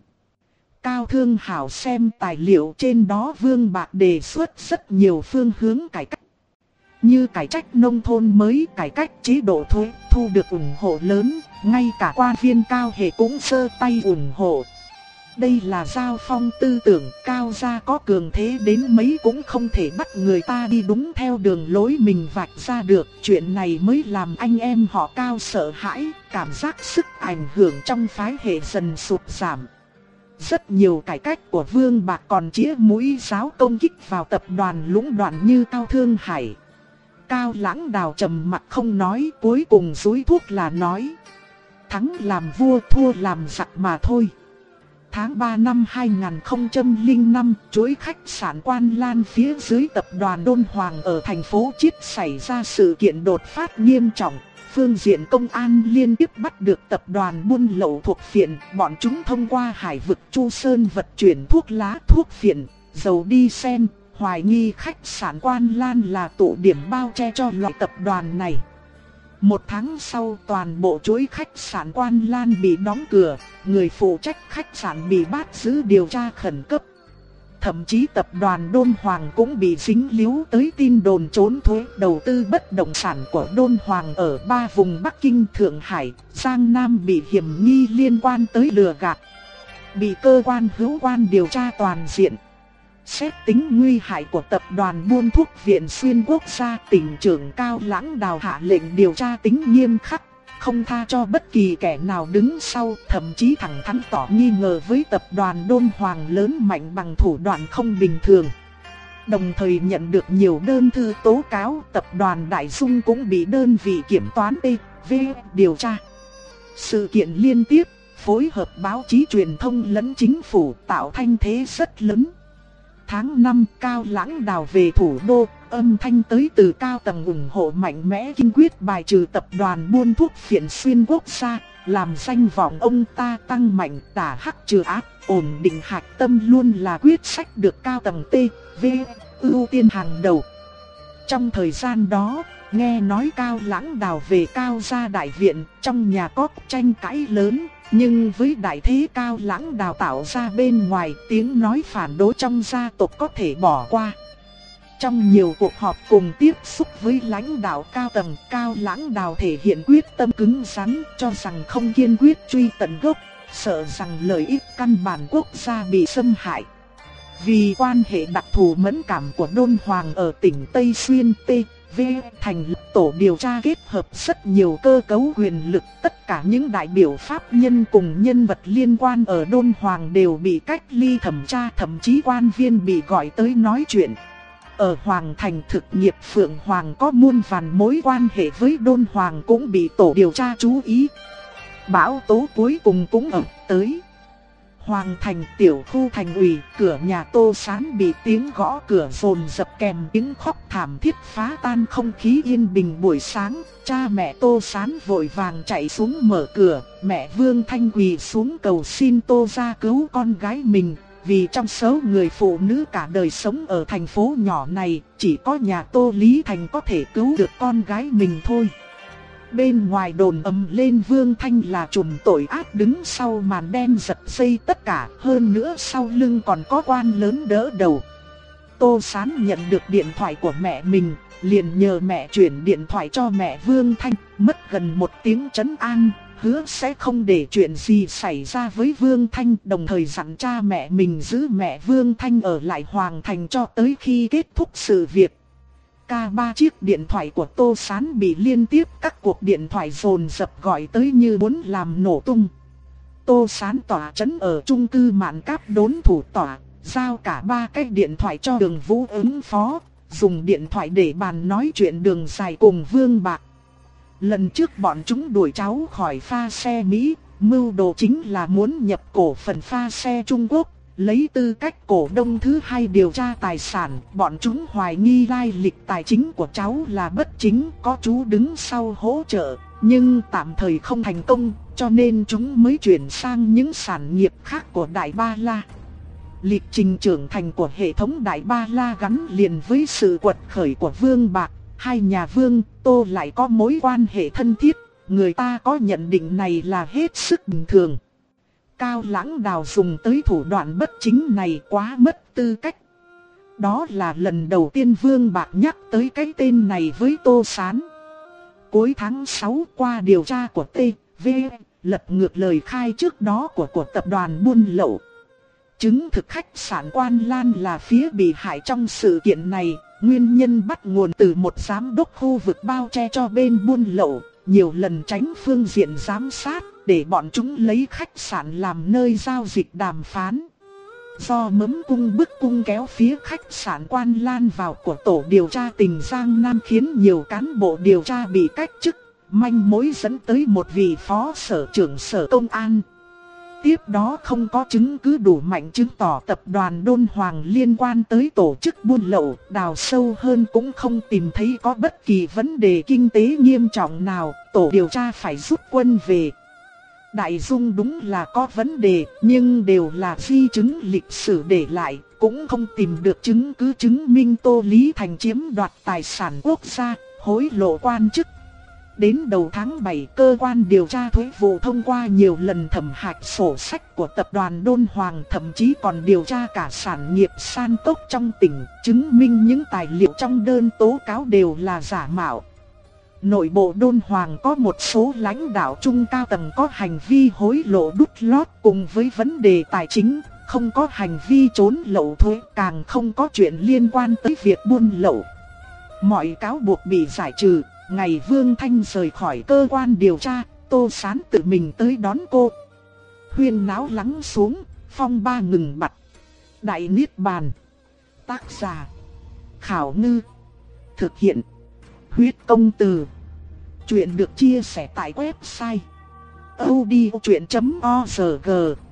S1: Cao Thương Hảo xem tài liệu trên đó, Vương Bạc đề xuất rất nhiều phương hướng cải cách. Như cải cách nông thôn mới, cải cách chế độ thuế, thu được ủng hộ lớn, ngay cả quan viên Cao Hệ cũng giơ tay ủng hộ. Đây là giao phong tư tưởng, Cao gia có cường thế đến mấy cũng không thể bắt người ta đi đúng theo đường lối mình vạch ra được. Chuyện này mới làm anh em họ Cao sợ hãi, cảm giác sức ảnh hưởng trong phái hệ dần sụt giảm. Rất nhiều cải cách của Vương Bạc còn chĩa mũi giáo công kích vào tập đoàn lũng đoạn như Cao Thương Hải. Cao Lãng Đào trầm mặt không nói, cuối cùng dúi thuốc là nói: thắng làm vua, thua làm giặc mà thôi. Tháng ba năm hai nghìn không trăm lẻ năm, chuỗi khách sạn Quan Lan phía dưới tập đoàn Đôn Hoàng ở thành phố Chiết xảy ra sự kiện đột phát nghiêm trọng. Phương diện công an liên tiếp bắt được tập đoàn buôn lậu thuộc phiện, bọn chúng thông qua hải vực Chu Sơn vận chuyển thuốc lá, thuốc phiện, dầu đi sen, hoài nghi khách sạn Quan Lan là tụ điểm bao che cho loại tập đoàn này. Một tháng sau, toàn bộ chuỗi khách sạn Quan Lan bị đóng cửa, người phụ trách khách sạn bị bắt giữ điều tra khẩn cấp. Thậm chí tập đoàn Đôn Hoàng cũng bị dính líu tới tin đồn trốn thuế đầu tư bất động sản của Đôn Hoàng ở ba vùng Bắc Kinh, Thượng Hải, Giang Nam bị hiểm nghi liên quan tới lừa gạt. Bị cơ quan hữu quan điều tra toàn diện. Xét tính nguy hại của tập đoàn buôn thuốc viện xuyên quốc gia, tỉnh trưởng Cao Lãng Đào hạ lệnh điều tra tính nghiêm khắc, không tha cho bất kỳ kẻ nào đứng sau, thậm chí thẳng thắn tỏ nghi ngờ với tập đoàn Đôn Hoàng lớn mạnh bằng thủ đoạn không bình thường. Đồng thời nhận được nhiều đơn thư tố cáo, tập đoàn Đại Dung cũng bị đơn vị kiểm toán T V điều tra. Sự kiện liên tiếp, phối hợp báo chí truyền thông lẫn chính phủ tạo thanh thế rất lớn. Tháng năm, Cao Lãng Đào về thủ đô, âm thanh tới từ cao tầng ủng hộ mạnh mẽ kiên quyết bài trừ tập đoàn buôn thuốc phiện xuyên quốc gia, làm danh vọng ông ta tăng mạnh, đả hắc trừ ác, ổn định hạch tâm luôn là quyết sách được cao tầng T V ưu tiên hàng đầu. Trong thời gian đó, nghe nói Cao Lãng Đào về Cao gia đại viện, trong nhà có tranh cãi lớn. Nhưng với đại thế Cao Lãng Đào tạo ra bên ngoài, tiếng nói phản đối trong gia tộc có thể bỏ qua. Trong nhiều cuộc họp cùng tiếp xúc với lãnh đạo cao tầng, Cao Lãng Đào thể hiện quyết tâm cứng rắn, cho rằng không kiên quyết truy tận gốc, sợ rằng lợi ích căn bản quốc gia bị xâm hại. Vì quan hệ đặc thù mẫn cảm của Đôn Hoàng ở tỉnh Tây Xuyên T V thành lập tổ điều tra kết hợp rất nhiều cơ cấu quyền lực, tất cả những đại biểu pháp nhân cùng nhân vật liên quan ở Đôn Hoàng đều bị cách ly thẩm tra, thậm chí quan viên bị gọi tới nói chuyện. Ở Hoàng Thành thực nghiệp Phượng Hoàng có muôn vàn mối quan hệ với Đôn Hoàng cũng bị tổ điều tra chú ý. Bão tố cuối cùng cũng ập tới. Hoàng Thành tiểu khu thành ủy, cửa nhà Tô Sán bị tiếng gõ cửa dồn dập kèm tiếng khóc thảm thiết phá tan không khí yên bình buổi sáng. Cha mẹ Tô Sán vội vàng chạy xuống mở cửa, mẹ Vương Thanh quỳ xuống cầu xin Tô gia cứu con gái mình. Vì trong số người phụ nữ cả đời sống ở thành phố nhỏ này, chỉ có nhà Tô Lý Thành có thể cứu được con gái mình thôi. Bên ngoài đồn ầm lên Vương Thanh là trùm tội ác đứng sau màn đen giật dây tất cả, hơn nữa sau lưng còn có quan lớn đỡ đầu. Tô Sán nhận được điện thoại của mẹ mình, liền nhờ mẹ chuyển điện thoại cho mẹ Vương Thanh, mất gần một tiếng trấn an, hứa sẽ không để chuyện gì xảy ra với Vương Thanh, đồng thời dặn cha mẹ mình giữ mẹ Vương Thanh ở lại Hoàng Thành cho tới khi kết thúc sự việc. Cả ba chiếc điện thoại của Tô Sán bị liên tiếp các cuộc điện thoại dồn dập gọi tới như muốn làm nổ tung. Tô Sán tỏa trấn ở chung cư Mạn Cáp đốn thủ tỏa, giao cả ba cái điện thoại cho Đường Vũ ứng phó, dùng điện thoại để bàn nói chuyện đường dài cùng Vương Bạc. Lần trước bọn chúng đuổi cháu khỏi pha xe Mỹ, mưu đồ chính là muốn nhập cổ phần pha xe Trung Quốc, lấy tư cách cổ đông thứ hai điều tra tài sản. Bọn chúng hoài nghi lai lịch tài chính của cháu là bất chính, có chú đứng sau hỗ trợ, nhưng tạm thời không thành công, cho nên chúng mới chuyển sang những sản nghiệp khác của Đại Ba La. Lịch trình trưởng thành của hệ thống Đại Ba La gắn liền với sự quật khởi của Vương Bạc. Hai nhà Vương, Tô lại có mối quan hệ thân thiết, người ta có nhận định này là hết sức bình thường. Cao Lãng Đào dùng tới thủ đoạn bất chính này quá mất tư cách. Đó là lần đầu tiên Vương Bạc nhắc tới cái tên này với Tô Sán. Cuối tháng sáu qua điều tra của T, V, lật ngược lời khai trước đó của của tập đoàn buôn lậu. Chứng thực khách sạn Quan Lan là phía bị hại trong sự kiện này. Nguyên nhân bắt nguồn từ một giám đốc khu vực bao che cho bên buôn lậu, nhiều lần tránh phương diện giám sát, để bọn chúng lấy khách sạn làm nơi giao dịch đàm phán. Do mớm cung bức cung kéo phía khách sạn Quan Lan vào của tổ điều tra tỉnh Giang Nam khiến nhiều cán bộ điều tra bị cách chức, manh mối dẫn tới một vị phó sở trưởng sở công an. Tiếp đó không có chứng cứ đủ mạnh chứng tỏ tập đoàn Đôn Hoàng liên quan tới tổ chức buôn lậu, đào sâu hơn cũng không tìm thấy có bất kỳ vấn đề kinh tế nghiêm trọng nào, tổ điều tra phải rút quân về. Đại Dung đúng là có vấn đề, nhưng đều là di chứng lịch sử để lại, cũng không tìm được chứng cứ chứng minh Tô Lý Thành chiếm đoạt tài sản quốc gia, hối lộ quan chức. Đến đầu tháng bảy, cơ quan điều tra thuế vụ thông qua nhiều lần thẩm hạch sổ sách của tập đoàn Đôn Hoàng, thậm chí còn điều tra cả sản nghiệp san cốc trong tỉnh, chứng minh những tài liệu trong đơn tố cáo đều là giả mạo. Nội bộ Đôn Hoàng có một số lãnh đạo trung cao tầng có hành vi hối lộ đút lót cùng với vấn đề tài chính, không có hành vi trốn lậu thuế, càng không có chuyện liên quan tới việc buôn lậu. Mọi cáo buộc bị giải trừ. Ngày Vương Thanh rời khỏi cơ quan điều tra, Tô Sán tự mình tới đón cô. Huyên náo lắng xuống, phong ba ngừng bặt. Đại Niết Bàn. Tác giả: Khảo Ngư. Thực hiện: Huyết Công Từ. Chuyện được chia sẻ tại website audiochuyện chấm org.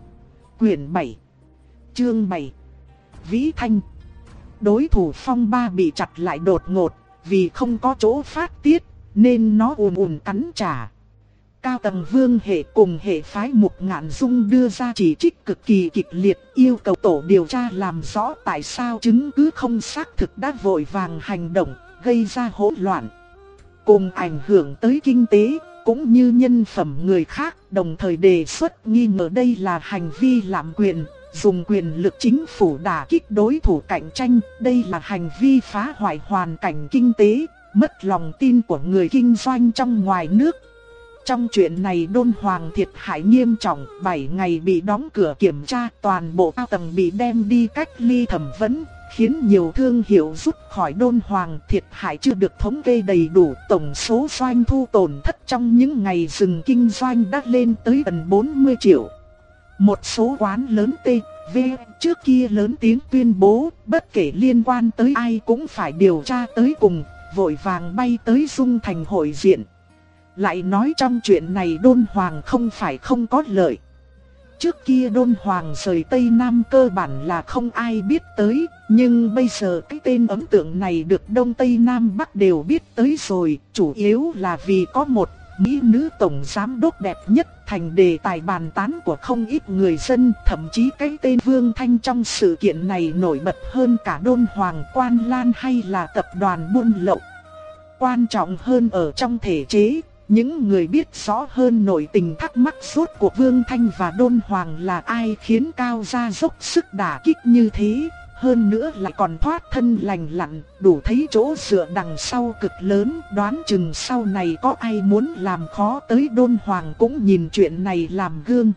S1: Quyển bảy, chương bảy. Vĩ Thanh. Đối thủ phong ba bị chặt lại đột ngột, vì không có chỗ phát tiết, nên nó ùn ùn cắn trả. Cao tầng Vương hệ cùng hệ phái Mục Ngạn Dung đưa ra chỉ trích cực kỳ kịch liệt, yêu cầu tổ điều tra làm rõ tại sao chứng cứ không xác thực đã vội vàng hành động, gây ra hỗn loạn, cùng ảnh hưởng tới kinh tế, cũng như nhân phẩm người khác, đồng thời đề xuất nghi ngờ đây là hành vi lạm quyền, dùng quyền lực chính phủ đả kích đối thủ cạnh tranh, đây là hành vi phá hoại hoàn cảnh kinh tế, mất lòng tin của người kinh doanh trong ngoài nước. Trong chuyện này Đôn Hoàng thiệt hại nghiêm trọng, bảy ngày bị đóng cửa kiểm tra, toàn bộ cao tầng bị đem đi cách ly thẩm vấn, khiến nhiều thương hiệu rút khỏi Đôn Hoàng, thiệt hại chưa được thống kê đầy đủ, tổng số doanh thu tổn thất trong những ngày dừng kinh doanh đã lên tới gần bốn mươi triệu. Một số quán lớn T, V trước kia lớn tiếng tuyên bố, bất kể liên quan tới ai cũng phải điều tra tới cùng, vội vàng bay tới Dung Thành hội diện. Lại nói trong chuyện này Đôn Hoàng không phải không có lợi. Trước kia Đôn Hoàng rời Tây Nam cơ bản là không ai biết tới, nhưng bây giờ cái tên ấn tượng này được Đông Tây Nam Bắc đều biết tới rồi, chủ yếu là vì có một mỹ nữ tổng giám đốc đẹp nhất thành đề tài bàn tán của không ít người dân, thậm chí cái tên Vương Thanh trong sự kiện này nổi bật hơn cả Đôn Hoàng, Quan Lan hay là tập đoàn buôn lậu. Quan trọng hơn ở trong thể chế, những người biết rõ hơn nội tình thắc mắc suốt của Vương Thanh và Đôn Hoàng là ai khiến Cao gia dốc sức đả kích như thế. hơn nữa lại còn thoát thân lành lặn, đủ thấy chỗ dựa đằng sau cực lớn, đoán chừng sau này có ai muốn làm khó tới Đôn Hoàng cũng nhìn chuyện này làm gương.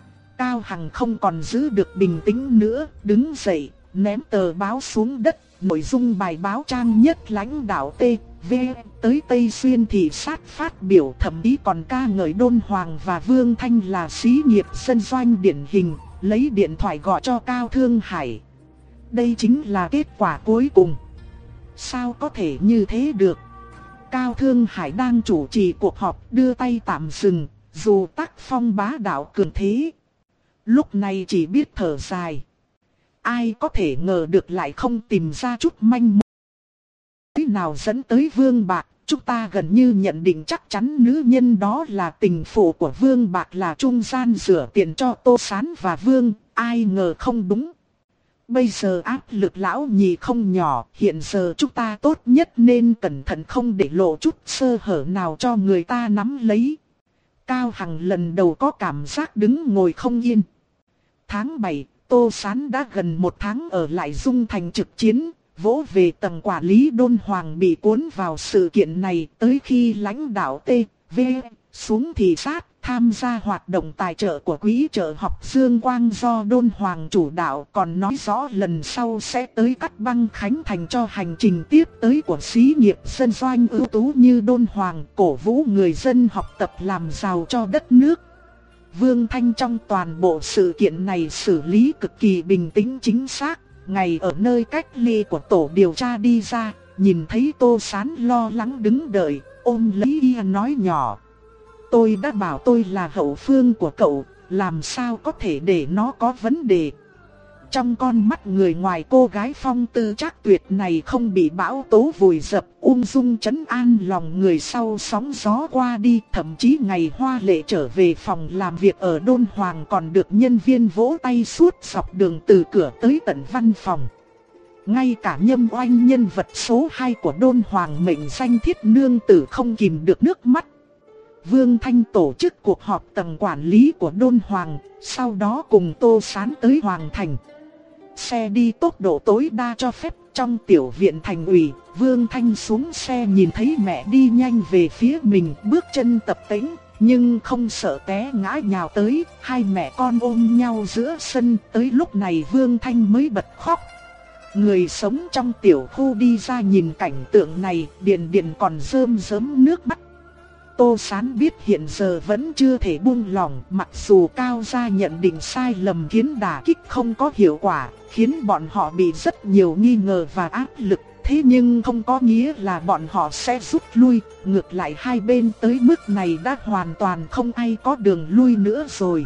S1: Cao Hằng không còn giữ được bình tĩnh nữa, đứng dậy, ném tờ báo xuống đất, nội dung bài báo trang nhất lãnh đạo T, V, tới Tây Xuyên thị sát phát biểu, thậm chí còn ca ngợi Đôn Hoàng và Vương Thanh là xí nghiệp dân doanh điển hình, lấy điện thoại gọi cho Cao Thương Hải. Đây chính là kết quả cuối cùng. Sao có thể như thế được? Cao Thương Hải đang chủ trì cuộc họp, đưa tay tạm dừng, dù tác phong bá đạo cường thế. Lúc này chỉ biết thở dài. Ai có thể ngờ được lại không tìm ra chút manh mối thế nào dẫn tới Vương Bạc. Chúng ta gần như nhận định chắc chắn nữ nhân đó là tình phụ của Vương Bạc, là trung gian rửa tiền cho Tô Sán và Vương. Ai ngờ không đúng. Bây giờ áp lực lão nhị không nhỏ, hiện giờ chúng ta tốt nhất nên cẩn thận không để lộ chút sơ hở nào cho người ta nắm lấy. Cao Hằng lần đầu có cảm giác đứng ngồi không yên. Tháng bảy, Tô Sán đã gần một tháng ở lại Dung Thành trực chiến, vỗ về tầng quản lý Đôn Hoàng bị cuốn vào sự kiện này. Tới khi lãnh đạo T, V xuống thị sát, tham gia hoạt động tài trợ của quỹ trợ học Dương Quang do Đôn Hoàng chủ đạo, còn nói rõ lần sau sẽ tới cắt băng khánh thành cho hành trình tiếp tới của xí nghiệp dân doanh ưu tú như Đôn Hoàng, cổ vũ người dân học tập làm giàu cho đất nước. Vương Thanh trong toàn bộ sự kiện này xử lý cực kỳ bình tĩnh chính xác. Ngày ở nơi cách ly của tổ điều tra đi ra, nhìn thấy Tô Sán lo lắng đứng đợi, ôm lấy y nói nhỏ: tôi đã bảo tôi là hậu phương của cậu, làm sao có thể để nó có vấn đề. Trong con mắt người ngoài, cô gái phong tư trác tuyệt này không bị bão tố vùi dập, ung dung trấn an lòng người sau sóng gió qua đi. Thậm chí ngày hoa lệ trở về phòng làm việc ở Đôn Hoàng còn được nhân viên vỗ tay suốt dọc đường từ cửa tới tận văn phòng. Ngay cả Nhâm Oanh, nhân vật số hai của Đôn Hoàng mệnh danh thiết nương tử, không kìm được nước mắt. Vương Thanh tổ chức cuộc họp tầng quản lý của Đôn Hoàng, sau đó cùng Tô Sán tới Hoàng Thành. Xe đi tốc độ tối đa cho phép. Trong tiểu viện thành ủy, Vương Thanh xuống xe nhìn thấy mẹ đi nhanh về phía mình, bước chân tập tễnh nhưng không sợ té ngã nhào tới. Hai mẹ con ôm nhau giữa sân, tới lúc này Vương Thanh mới bật khóc. Người sống trong tiểu khu đi ra nhìn cảnh tượng này, điền điền còn rơm rớm nước mắt. Tô Sán biết hiện giờ vẫn chưa thể buông lỏng, mặc dù Cao gia nhận định sai lầm khiến đả kích không có hiệu quả, khiến bọn họ bị rất nhiều nghi ngờ và áp lực, thế nhưng không có nghĩa là bọn họ sẽ rút lui. Ngược lại hai bên tới mức này đã hoàn toàn không ai có đường lui nữa rồi.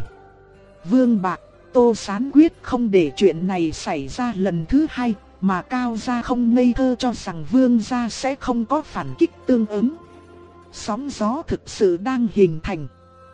S1: Vương Bạc, Tô Sán quyết không để chuyện này xảy ra lần thứ hai, mà Cao gia không ngây thơ cho rằng Vương gia sẽ không có phản kích tương ứng. Sóng gió thực sự đang hình thành.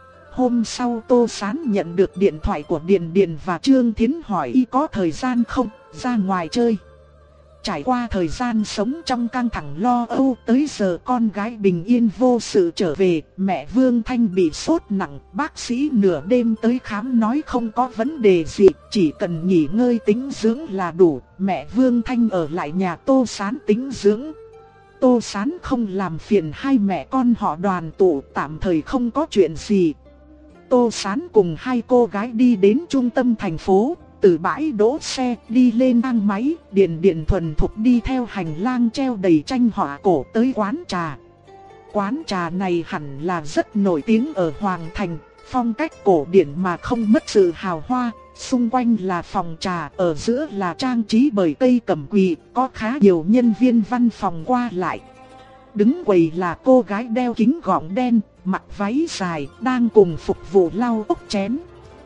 S1: Hôm sau Tô Sán nhận được điện thoại của Điền Điền và Trương Thiến hỏi y có thời gian không, ra ngoài chơi. Trải qua thời gian sống trong căng thẳng lo âu, tới giờ con gái bình yên vô sự trở về. Mẹ Vương Thanh bị sốt nặng, bác sĩ nửa đêm tới khám nói không có vấn đề gì, chỉ cần nghỉ ngơi tĩnh dưỡng là đủ. Mẹ Vương Thanh ở lại nhà Tô Sán tĩnh dưỡng. Tô Sán không làm phiền hai mẹ con họ đoàn tụ, tạm thời không có chuyện gì. Tô Sán cùng hai cô gái đi đến trung tâm thành phố, từ bãi đỗ xe đi lên thang máy, Điền Điền thuần thục đi theo hành lang treo đầy tranh họa cổ tới quán trà. Quán trà này hẳn là rất nổi tiếng ở Hoàng Thành, phong cách cổ điển mà không mất sự hào hoa. Xung quanh là phòng trà, ở giữa là trang trí bởi cây cẩm quỳ, có khá nhiều nhân viên văn phòng qua lại. Đứng quầy là cô gái đeo kính gọng đen, mặc váy dài, đang cùng phục vụ lau ốc chén.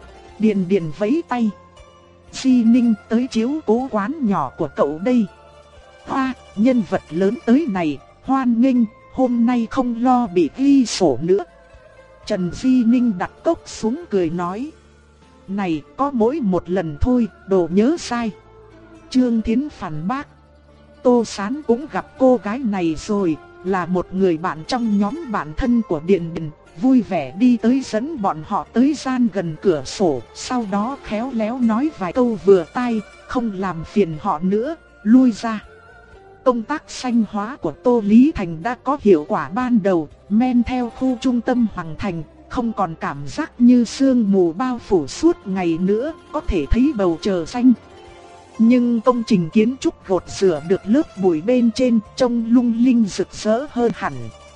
S1: Điền Điền vẫy tay: Di Ninh tới chiếu cố quán nhỏ của cậu đây. Hoa, nhân vật lớn tới này, hoan nghênh, hôm nay không lo bị ghi sổ nữa. Trần Di Ninh đặt cốc xuống cười nói: Này, có mỗi một lần thôi, đồ nhớ sai. Trương Thiến phản bác: Tô Sán cũng gặp cô gái này rồi, là một người bạn trong nhóm bạn thân của Điền Điền, vui vẻ đi tới dẫn bọn họ tới gian gần cửa sổ, sau đó khéo léo nói vài câu vừa tai, không làm phiền họ nữa, lui ra. Công tác xanh hóa của Tô Lý Thành đã có hiệu quả ban đầu, men theo khu trung tâm Hoàng Thành, không còn cảm giác như sương mù bao phủ suốt ngày nữa, có thể thấy bầu trời xanh. Nhưng công trình kiến trúc gột rửa được lớp bụi bên trên, trông lung linh rực rỡ hơn hẳn.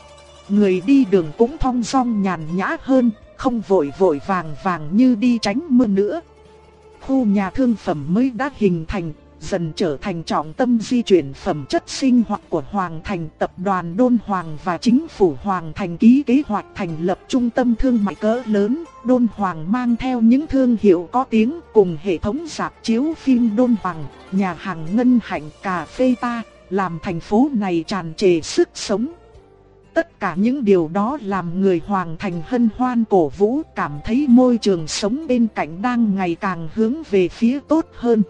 S1: Người đi đường cũng thong dong nhàn nhã hơn, không vội vội vàng vàng như đi tránh mưa nữa. Khu nhà thương phẩm mới đã hình thành, dần trở thành trọng tâm di chuyển phẩm chất sinh hoạt của Hoàng Thành. Tập đoàn Đôn Hoàng và chính phủ Hoàng Thành ký kế hoạch thành lập trung tâm thương mại cỡ lớn. Đôn Hoàng mang theo những thương hiệu có tiếng cùng hệ thống rạp chiếu phim Đôn Hoàng, nhà hàng Ngân Hạnh, cà phê ta, làm thành phố này tràn trề sức sống. Tất cả những điều đó làm người Hoàng Thành hân hoan cổ vũ, cảm thấy môi trường sống bên cạnh đang ngày càng hướng về phía tốt hơn.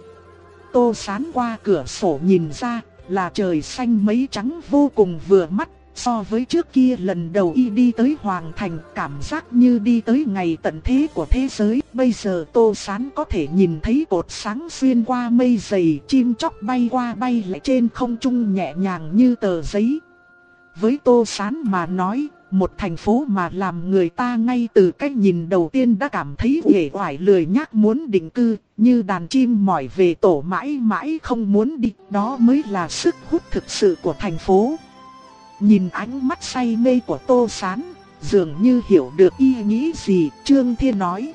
S1: Tô Sán qua cửa sổ nhìn ra là trời xanh mấy trắng vô cùng vừa mắt. So với trước kia lần đầu y đi tới Hoàng Thành, cảm giác như đi tới ngày tận thế của thế giới. Bây giờ Tô Sán có thể nhìn thấy cột sáng xuyên qua mây dày, chim chóc bay qua bay lại trên không trung nhẹ nhàng như tờ giấy. Với Tô Sán mà nói, một thành phố mà làm người ta ngay từ cái nhìn đầu tiên đã cảm thấy uể oải lười nhác muốn định cư, như đàn chim mỏi về tổ mãi mãi không muốn đi, đó mới là sức hút thực sự của thành phố. Nhìn ánh mắt say mê của Tô Sán, dường như hiểu được y nghĩ gì, Trương Thiên nói.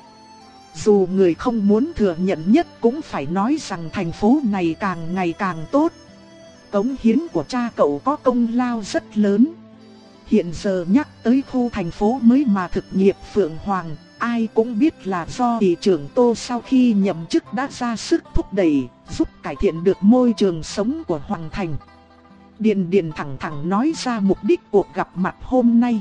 S1: Dù người không muốn thừa nhận nhất cũng phải nói rằng thành phố này càng ngày càng tốt. Cống hiến của cha cậu có công lao rất lớn. Hiện giờ nhắc tới khu thành phố mới mà thực nghiệp Phượng Hoàng, ai cũng biết là do thị trưởng Tô sau khi nhậm chức đã ra sức thúc đẩy, giúp cải thiện được môi trường sống của Hoàng Thành. Điền Điền thẳng thẳng nói ra mục đích cuộc gặp mặt hôm nay.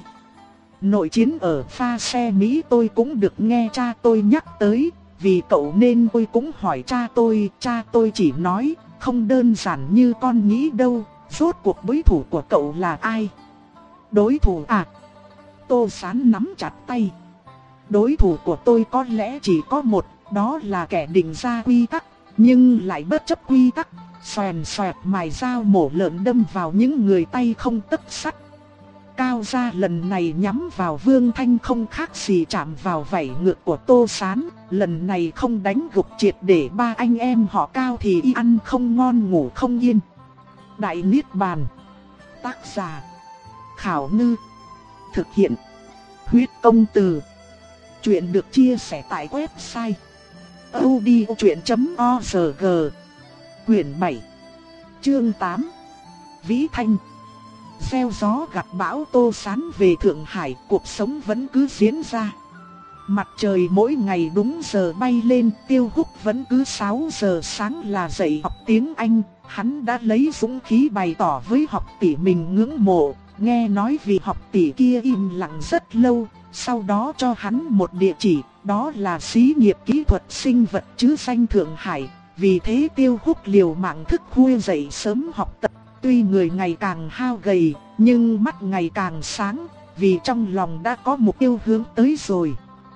S1: Nội chiến ở pha xe Mỹ tôi cũng được nghe cha tôi nhắc tới, vì cậu nên tôi cũng hỏi cha tôi, cha tôi chỉ nói không đơn giản như con nghĩ đâu, rốt cuộc đối thủ của cậu là ai? Đối thủ à? Tô Sán nắm chặt tay. Đối thủ của tôi có lẽ chỉ có một, đó là kẻ định ra quy tắc, nhưng lại bất chấp quy tắc, xoèn xoẹt mài dao mổ lợn đâm vào những người tay không tấc sắt. Cao Gia lần này nhắm vào Vương Thanh không khác gì chạm vào vảy ngược của Tô Sán, lần này không đánh gục triệt để ba anh em họ Cao thì y ăn không ngon ngủ không yên. Đại Niết Bàn. Tác giả Khảo Ngư. Thực hiện Huyết Công Từ. Chuyện được chia sẻ tại website audiochuyện chấm org. Quyển bảy, chương tám. Vĩ Thanh. Gieo gió gặt bão Tô Sán về Thượng Hải, cuộc sống vẫn cứ diễn ra. Mặt trời mỗi ngày đúng giờ bay lên, Tiêu Húc vẫn cứ sáu giờ sáng là dậy học tiếng Anh. Hắn đã lấy dũng khí bày tỏ với học tỷ mình ngưỡng mộ, nghe nói vì học tỷ kia im lặng rất lâu, sau đó cho hắn một địa chỉ, đó là xí nghiệp kỹ thuật sinh vật chứ danh Thượng Hải. Vì thế Tiêu Húc liều mạng thức khuya dậy sớm học tập. Tuy người ngày càng hao gầy, nhưng mắt ngày càng sáng, vì trong lòng đã có mục tiêu hướng tới rồi.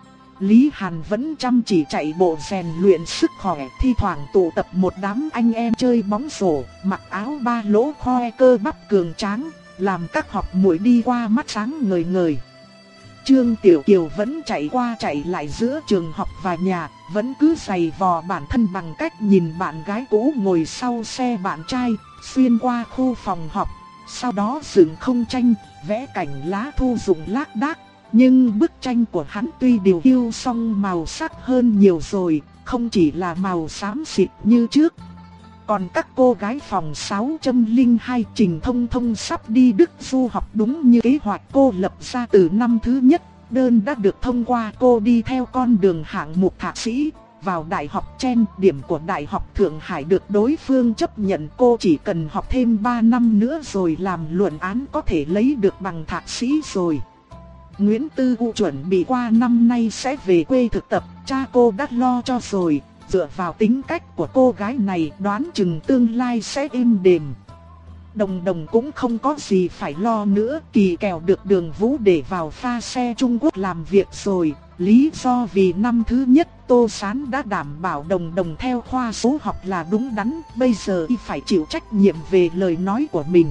S1: Lý Hàn vẫn chăm chỉ chạy bộ rèn luyện sức khỏe, thi thoảng tụ tập một đám anh em chơi bóng rổ, mặc áo ba lỗ khoe cơ bắp cường tráng, làm các học muội đi qua mắt sáng ngời ngời. Trương Tiểu Kiều vẫn chạy qua chạy lại giữa trường học và nhà, vẫn cứ giày vò bản thân bằng cách nhìn bạn gái cũ ngồi sau xe bạn trai, xuyên qua khu phòng học, sau đó dựng không tranh, vẽ cảnh lá thu dụng lác đác. Nhưng bức tranh của hắn tuy điều hưu song màu sắc hơn nhiều rồi, không chỉ là màu xám xịt như trước. Còn các cô gái phòng sáu không hai Trình Thông Thông sắp đi Đức du học đúng như kế hoạch cô lập ra từ năm thứ nhất. Đơn đã được thông qua, cô đi theo con đường hạng mục thạc sĩ, vào Đại học Chen. Điểm của Đại học Thượng Hải được đối phương chấp nhận, cô chỉ cần học thêm ba năm nữa rồi làm luận án có thể lấy được bằng thạc sĩ rồi. Nguyễn Tư U chuẩn bị qua năm nay sẽ về quê thực tập, cha cô đã lo cho rồi. Dựa vào tính cách của cô gái này đoán chừng tương lai sẽ êm đềm. Đồng Đồng cũng không có gì phải lo nữa, Kỳ Kèo được Đường Vũ để vào pha xe Trung Quốc làm việc rồi. Lý do vì năm thứ nhất Tô Sán đã đảm bảo Đồng Đồng theo khoa số học là đúng đắn, bây giờ y phải chịu trách nhiệm về lời nói của mình.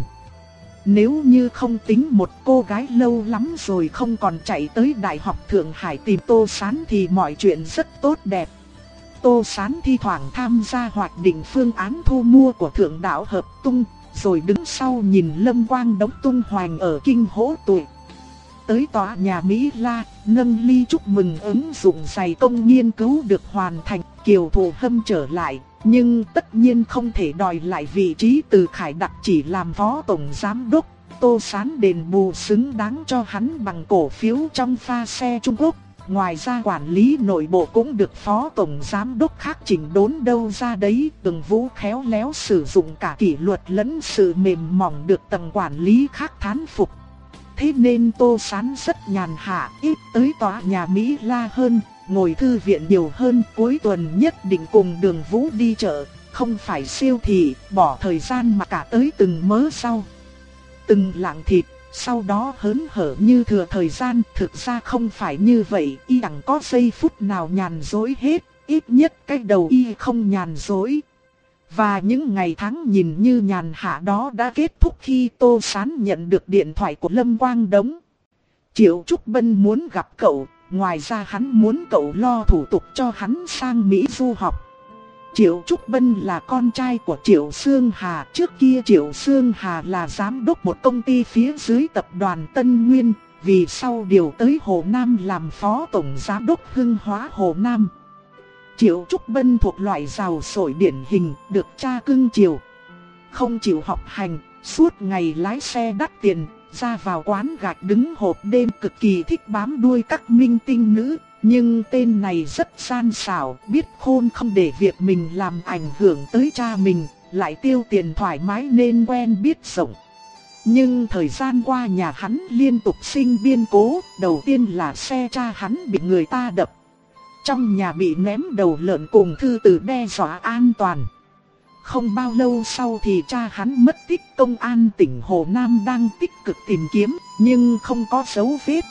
S1: Nếu như không tính một cô gái lâu lắm rồi không còn chạy tới Đại học Thượng Hải tìm Tô Sán thì mọi chuyện rất tốt đẹp. Tô Sán thi thoảng tham gia hoạch định phương án thu mua của Thượng Đạo Hợp Tung, rồi đứng sau nhìn Lâm Quang Đống tung hoành ở kinh hỗ tuổi. Tới tòa nhà Mỹ La, nâng ly chúc mừng ứng dụng dày công nghiên cứu được hoàn thành, Kiều Thụ Hâm trở lại, nhưng tất nhiên không thể đòi lại vị trí từ Khải Đặc chỉ làm phó tổng giám đốc. Tô Sán đền bù xứng đáng cho hắn bằng cổ phiếu trong pha xe Trung Quốc. Ngoài ra quản lý nội bộ cũng được phó tổng giám đốc khác chỉnh đốn đâu ra đấy. Từng Vũ khéo léo sử dụng cả kỷ luật lẫn sự mềm mỏng được tầng quản lý khác thán phục. Thế nên Tô Sán rất nhàn hạ, ít tới tòa nhà Mỹ La hơn, ngồi thư viện nhiều hơn. Cuối tuần nhất định cùng Đường Vũ đi chợ, không phải siêu thị, bỏ thời gian mà cả tới từng mớ rau, từng lạng thịt. Sau đó hớn hở như thừa thời gian, thực ra không phải như vậy, y chẳng có giây phút nào nhàn dối hết, ít nhất cái đầu y không nhàn dối. Và những ngày tháng nhìn như nhàn hạ đó đã kết thúc khi Tô Sán nhận được điện thoại của Lâm Quang Đống. Triệu Trúc Bân muốn gặp cậu, ngoài ra hắn muốn cậu lo thủ tục cho hắn sang Mỹ du học. Triệu Trúc Bân là con trai của Triệu Sương Hà, trước kia Triệu Sương Hà là giám đốc một công ty phía dưới tập đoàn Tân Nguyên, vì sau điều tới Hồ Nam làm phó tổng giám đốc Hưng Hóa Hồ Nam. Triệu Trúc Bân thuộc loại giàu sổi điển hình, được cha cưng chiều, không chịu học hành, suốt ngày lái xe đắt tiền, ra vào quán gạch đứng hộp đêm, cực kỳ thích bám đuôi các minh tinh nữ. Nhưng tên này rất gian xảo, biết khôn không để việc mình làm ảnh hưởng tới cha mình, lại tiêu tiền thoải mái nên quen biết rộng. Nhưng thời gian qua nhà hắn liên tục sinh biến cố, đầu tiên là xe cha hắn bị người ta đập, trong nhà bị ném đầu lợn cùng thư từ đe dọa an toàn. Không bao lâu sau thì cha hắn mất tích, công an tỉnh Hồ Nam đang tích cực tìm kiếm, nhưng không có dấu vết.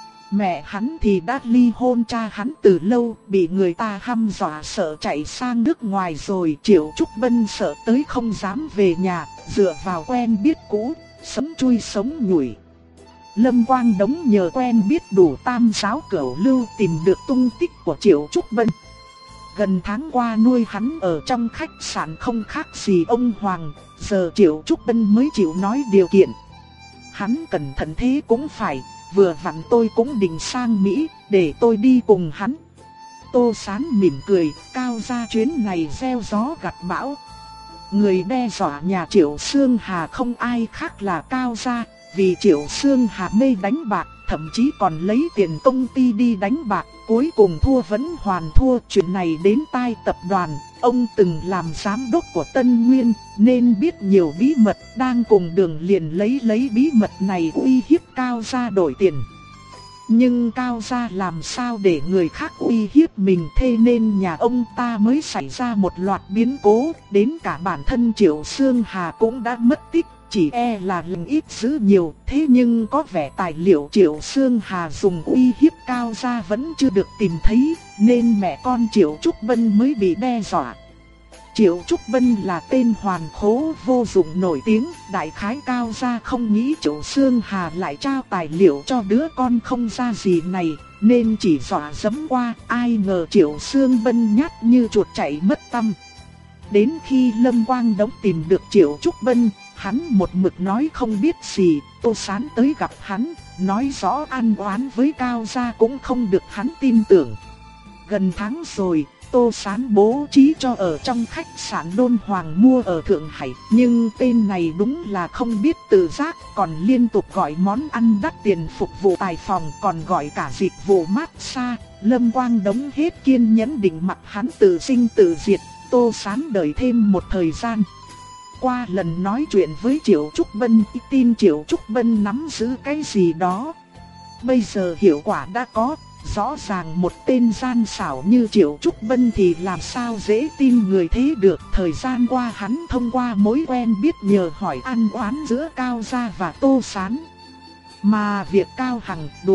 S1: Mẹ hắn thì đã ly hôn cha hắn từ lâu, bị người ta hăm dọa sợ chạy sang nước ngoài rồi. Triệu Trúc Bân sợ tới không dám về nhà, dựa vào quen biết cũ, sấm chui sống nhủi. Lâm Quang Đống nhờ quen biết đủ tam giáo cửu lưu tìm được tung tích của Triệu Trúc Bân. Gần tháng qua nuôi hắn ở trong khách sạn không khác gì ông Hoàng, giờ Triệu Trúc Bân mới chịu nói điều kiện. Hắn cẩn thận thế cũng phải, vừa vặn tôi cũng định sang Mỹ, để tôi đi cùng hắn. Tô Sán mỉm cười, Cao gia chuyến này gieo gió gặt bão. Người đe dọa nhà Triệu Sương Hà không ai khác là Cao gia, vì Triệu Sương Hà mê đánh bạc, thậm chí còn lấy tiền công ty đi đánh bạc, cuối cùng thua vẫn hoàn thua. Chuyện này đến tai tập đoàn, ông từng làm giám đốc của Tân Nguyên, nên biết nhiều bí mật, đang cùng Đường liền lấy lấy bí mật này uy hiếp Cao gia đổi tiền. Nhưng Cao gia làm sao để người khác uy hiếp mình, thế nên nhà ông ta mới xảy ra một loạt biến cố, đến cả bản thân Triệu Sương Hà cũng đã mất tích. Chỉ e là lành ít dữ nhiều, thế nhưng có vẻ tài liệu Triệu Sương Hà dùng uy hiếp Cao gia vẫn chưa được tìm thấy, nên mẹ con Triệu Trúc Bân mới bị đe dọa. Triệu Trúc Bân là tên hoàn khố vô dụng nổi tiếng, đại khái Cao gia không nghĩ Triệu Sương Hà lại trao tài liệu cho đứa con không ra gì này, nên chỉ dọa dẫm qua, ai ngờ Triệu Sương Bân nhát như chuột chạy mất tăm. Đến khi Lâm Quang Đống tìm được Triệu Trúc Bân, hắn một mực nói không biết gì. Tô Sán tới gặp hắn, nói rõ ăn oán với Cao gia cũng không được hắn tin tưởng. Gần tháng rồi, Tô Sán bố trí cho ở trong khách sạn Đôn Hoàng mua ở Thượng Hải, nhưng tên này đúng là không biết tự giác, còn liên tục gọi món ăn đắt tiền phục vụ tài phòng, còn gọi cả dịch vụ massage. Lâm Quang Đống hết kiên nhẫn định mặc hắn tự sinh tự diệt. Tô Sán đợi thêm một thời gian. Qua lần nói chuyện với Triệu Trúc Bân, tin Triệu Trúc Bân nắm giữ cái gì đó. Bây giờ hiệu quả đã có, rõ ràng một tên gian xảo như Triệu Trúc Bân thì làm sao dễ tin người thế được. Thời gian qua hắn thông qua mối quen biết nhờ hỏi ăn oán giữa Cao gia và Tô Sán. Mà việc Cao Hằng đuổi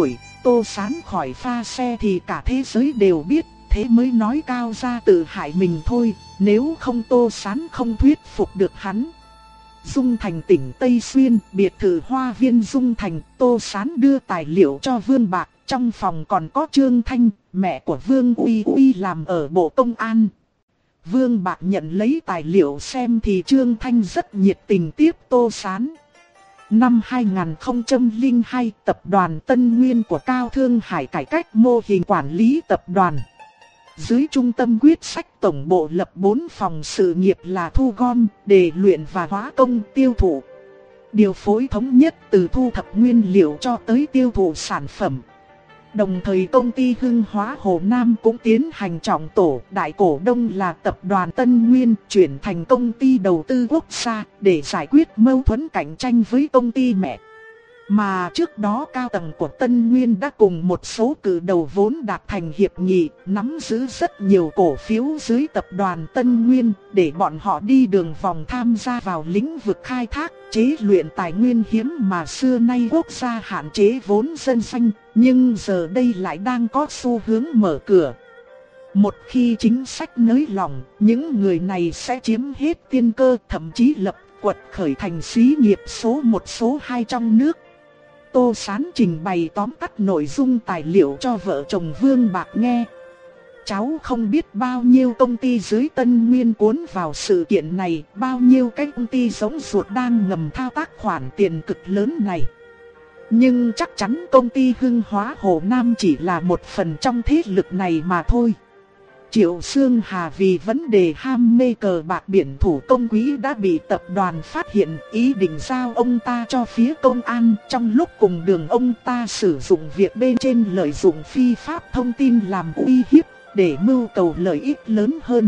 S1: Tô Sán khỏi pha xe thì cả thế giới đều biết, thế mới nói cao ra tự hại mình thôi, nếu không Tô Sán không thuyết phục được hắn. Dung Thành tỉnh Tây Xuyên, biệt thự Hoa Viên Dung Thành, Tô Sán đưa tài liệu cho Vương Bạc, trong phòng còn có Trương Thanh, mẹ của Vương Uy Uy làm ở Bộ Công an. Vương Bạc nhận lấy tài liệu xem thì Trương Thanh rất nhiệt tình tiếp Tô Sán. Năm hai nghìn không trăm lẻ hai, tập đoàn Tân Nguyên của Cao Thương Hải cải cách mô hình quản lý tập đoàn. Dưới trung tâm quyết sách tổng bộ lập bốn phòng sự nghiệp là thu gom, đề luyện và hóa công tiêu thụ. Điều phối thống nhất từ thu thập nguyên liệu cho tới tiêu thụ sản phẩm. Đồng thời công ty Hưng Hóa Hồ Nam cũng tiến hành trọng tổ, đại cổ đông là tập đoàn Tân Nguyên chuyển thành công ty đầu tư quốc gia để giải quyết mâu thuẫn cạnh tranh với công ty mẹ. Mà trước đó cao tầng của Tân Nguyên đã cùng một số cự đầu vốn đạt thành hiệp nghị, nắm giữ rất nhiều cổ phiếu dưới tập đoàn Tân Nguyên để bọn họ đi đường vòng tham gia vào lĩnh vực khai thác, chế luyện tài nguyên hiếm mà xưa nay quốc gia hạn chế vốn dân doanh, nhưng giờ đây lại đang có xu hướng mở cửa. Một khi chính sách nới lỏng, những người này sẽ chiếm hết tiên cơ, thậm chí lập quật khởi thành xí nghiệp số một số hai trong nước. Tô Sán trình bày tóm tắt nội dung tài liệu cho vợ chồng Vương Bạc nghe. Cháu không biết bao nhiêu công ty dưới Tân Nguyên cuốn vào sự kiện này, bao nhiêu cái công ty giống ruột đang ngầm thao tác khoản tiền cực lớn này. Nhưng chắc chắn công ty Hưng Hóa Hồ Nam chỉ là một phần trong thế lực này mà thôi. Triệu Sương Hà vì vấn đề ham mê cờ bạc biển thủ công quỹ đã bị tập đoàn phát hiện, ý định giao ông ta cho phía công an. Trong lúc cùng đường ông ta sử dụng việc bên trên lợi dụng phi pháp thông tin làm uy hiếp để mưu cầu lợi ích lớn hơn.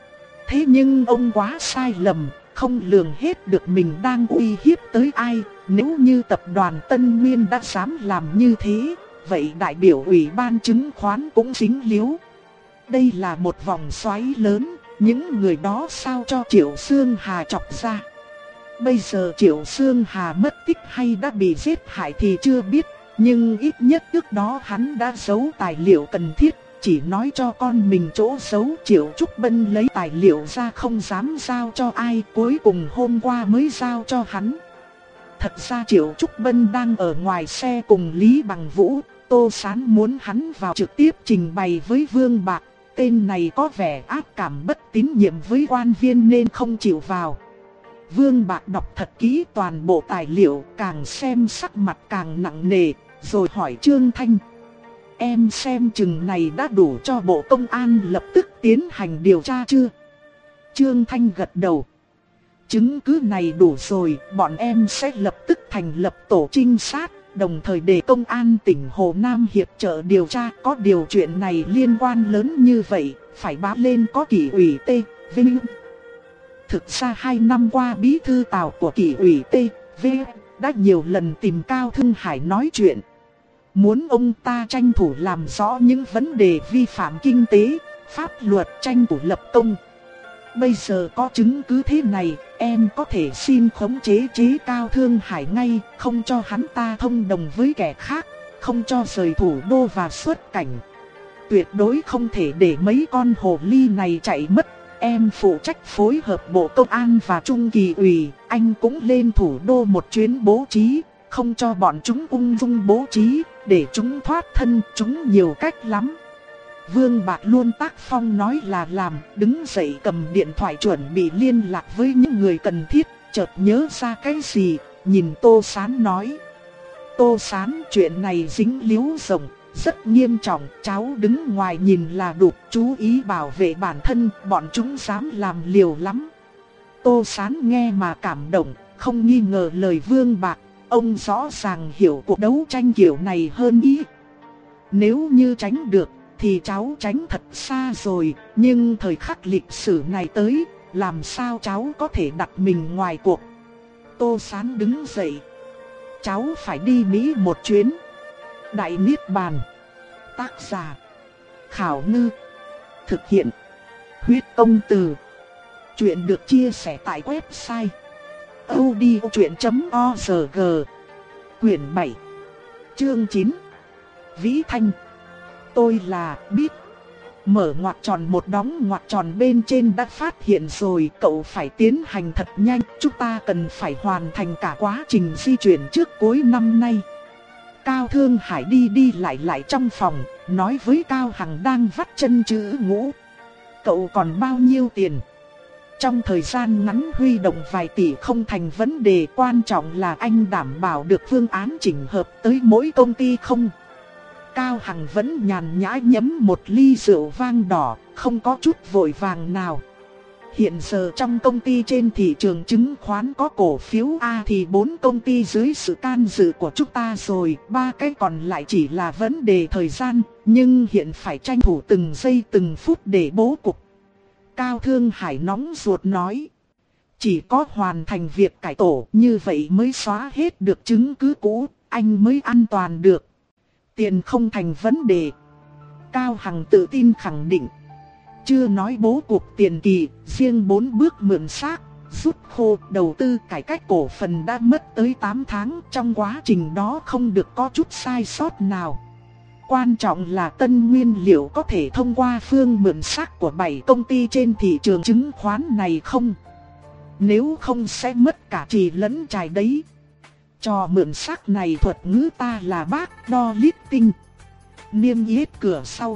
S1: Thế nhưng ông quá sai lầm, không lường hết được mình đang uy hiếp tới ai. Nếu như tập đoàn Tân Nguyên đã dám làm như thế, vậy đại biểu ủy ban chứng khoán cũng dính líu. Đây là một vòng xoáy lớn, những người đó sao cho Triệu Sương Hà chọc ra. Bây giờ Triệu Sương Hà mất tích hay đã bị giết hại thì chưa biết, nhưng ít nhất trước đó hắn đã giấu tài liệu cần thiết, chỉ nói cho con mình chỗ giấu. Triệu Trúc Bân lấy tài liệu ra không dám giao cho ai, cuối cùng hôm qua mới giao cho hắn. Thật ra Triệu Trúc Bân đang ở ngoài xe cùng Lý Bằng Vũ, Tô Sán muốn hắn vào trực tiếp trình bày với Vương Bạc. Tên này có vẻ ác cảm bất tín nhiệm với quan viên nên không chịu vào. Vương Bạc đọc thật kỹ toàn bộ tài liệu, càng xem sắc mặt càng nặng nề, rồi hỏi Trương Thanh. Em xem chừng này đã đủ cho Bộ Công an lập tức tiến hành điều tra chưa? Trương Thanh gật đầu. Chứng cứ này đủ rồi, bọn em sẽ lập tức thành lập tổ trinh sát, đồng thời để công an tỉnh Hồ Nam hiệp trợ điều tra. Có điều chuyện này liên quan lớn như vậy, phải báo lên có kỷ ủy T, Vinh. Thực ra hai năm qua bí thư Tào của kỷ ủy T, V đã nhiều lần tìm Cao Thương Hải nói chuyện. Muốn ông ta tranh thủ làm rõ những vấn đề vi phạm kinh tế, pháp luật, tranh thủ lập công. Bây giờ có chứng cứ thế này, em có thể xin khống chế chế Cao Thương Hải ngay, không cho hắn ta thông đồng với kẻ khác, không cho rời thủ đô và xuất cảnh. Tuyệt đối không thể để mấy con hồ ly này chạy mất. Em phụ trách phối hợp Bộ Công an và Trung Kỳ ủy, anh cũng lên thủ đô một chuyến bố trí, không cho bọn chúng ung dung bố trí, để chúng thoát thân. Chúng nhiều cách lắm. Vương Bạc luôn tác phong nói là làm, đứng dậy cầm điện thoại chuẩn bị liên lạc với những người cần thiết, chợt nhớ ra cái gì, nhìn Tô Sán nói. Tô Sán, chuyện này dính líu rộng, rất nghiêm trọng, cháu đứng ngoài nhìn là đủ, chú ý bảo vệ bản thân, bọn chúng dám làm liều lắm. Tô Sán nghe mà cảm động, không nghi ngờ lời Vương Bạc, ông rõ ràng hiểu cuộc đấu tranh kiểu này hơn ý. Nếu như tránh được, thì cháu tránh thật xa rồi, nhưng thời khắc lịch sử này tới, làm sao cháu có thể đặt mình ngoài cuộc. Tô Sán đứng dậy. Cháu phải đi Mỹ một chuyến. Đại Niết Bàn. Tác giả Khảo Ngư. Thực hiện Huyết Công Từ. Chuyện được chia sẻ tại website audiochuyện chấm org. Quyển bảy, chương chín. Vĩ Thanh. Tôi là biết. Mở ngoặc tròn một đóng ngoặc tròn bên trên đã phát hiện rồi, cậu phải tiến hành thật nhanh, chúng ta cần phải hoàn thành cả quá trình di chuyển trước cuối năm nay. Cao Thương Hải đi đi lại lại trong phòng, nói với Cao Hằng đang vắt chân chữ ngũ. Cậu còn bao nhiêu tiền? Trong thời gian ngắn huy động vài tỷ không thành vấn đề, quan trọng là anh đảm bảo được phương án chỉnh hợp tới mỗi công ty không? Cao Hằng vẫn nhàn nhã nhấm một ly rượu vang đỏ, không có chút vội vàng nào. Hiện giờ trong công ty trên thị trường chứng khoán có cổ phiếu A thì bốn công ty dưới sự can dự của chúng ta rồi, ba cái còn lại chỉ là vấn đề thời gian, nhưng hiện phải tranh thủ từng giây từng phút để bố cục. Cao Thương Hải nóng ruột nói, chỉ có hoàn thành việc cải tổ như vậy mới xóa hết được chứng cứ cũ, anh mới an toàn được. Tiền không thành vấn đề. Cao Hằng tự tin khẳng định. Chưa nói bố cục tiền kỳ, riêng bốn bước mượn xác, rút khô, đầu tư cải cách cổ phần đã mất tới tám tháng, trong quá trình đó không được có chút sai sót nào. Quan trọng là tân nguyên liệu có thể thông qua phương mượn xác của bảy công ty trên thị trường chứng khoán này không? Nếu không sẽ mất cả trì lẫn trài đấy. Trò mượn xác này thuật ngữ ta là bác đo lít tinh. Niêm yết cửa sau.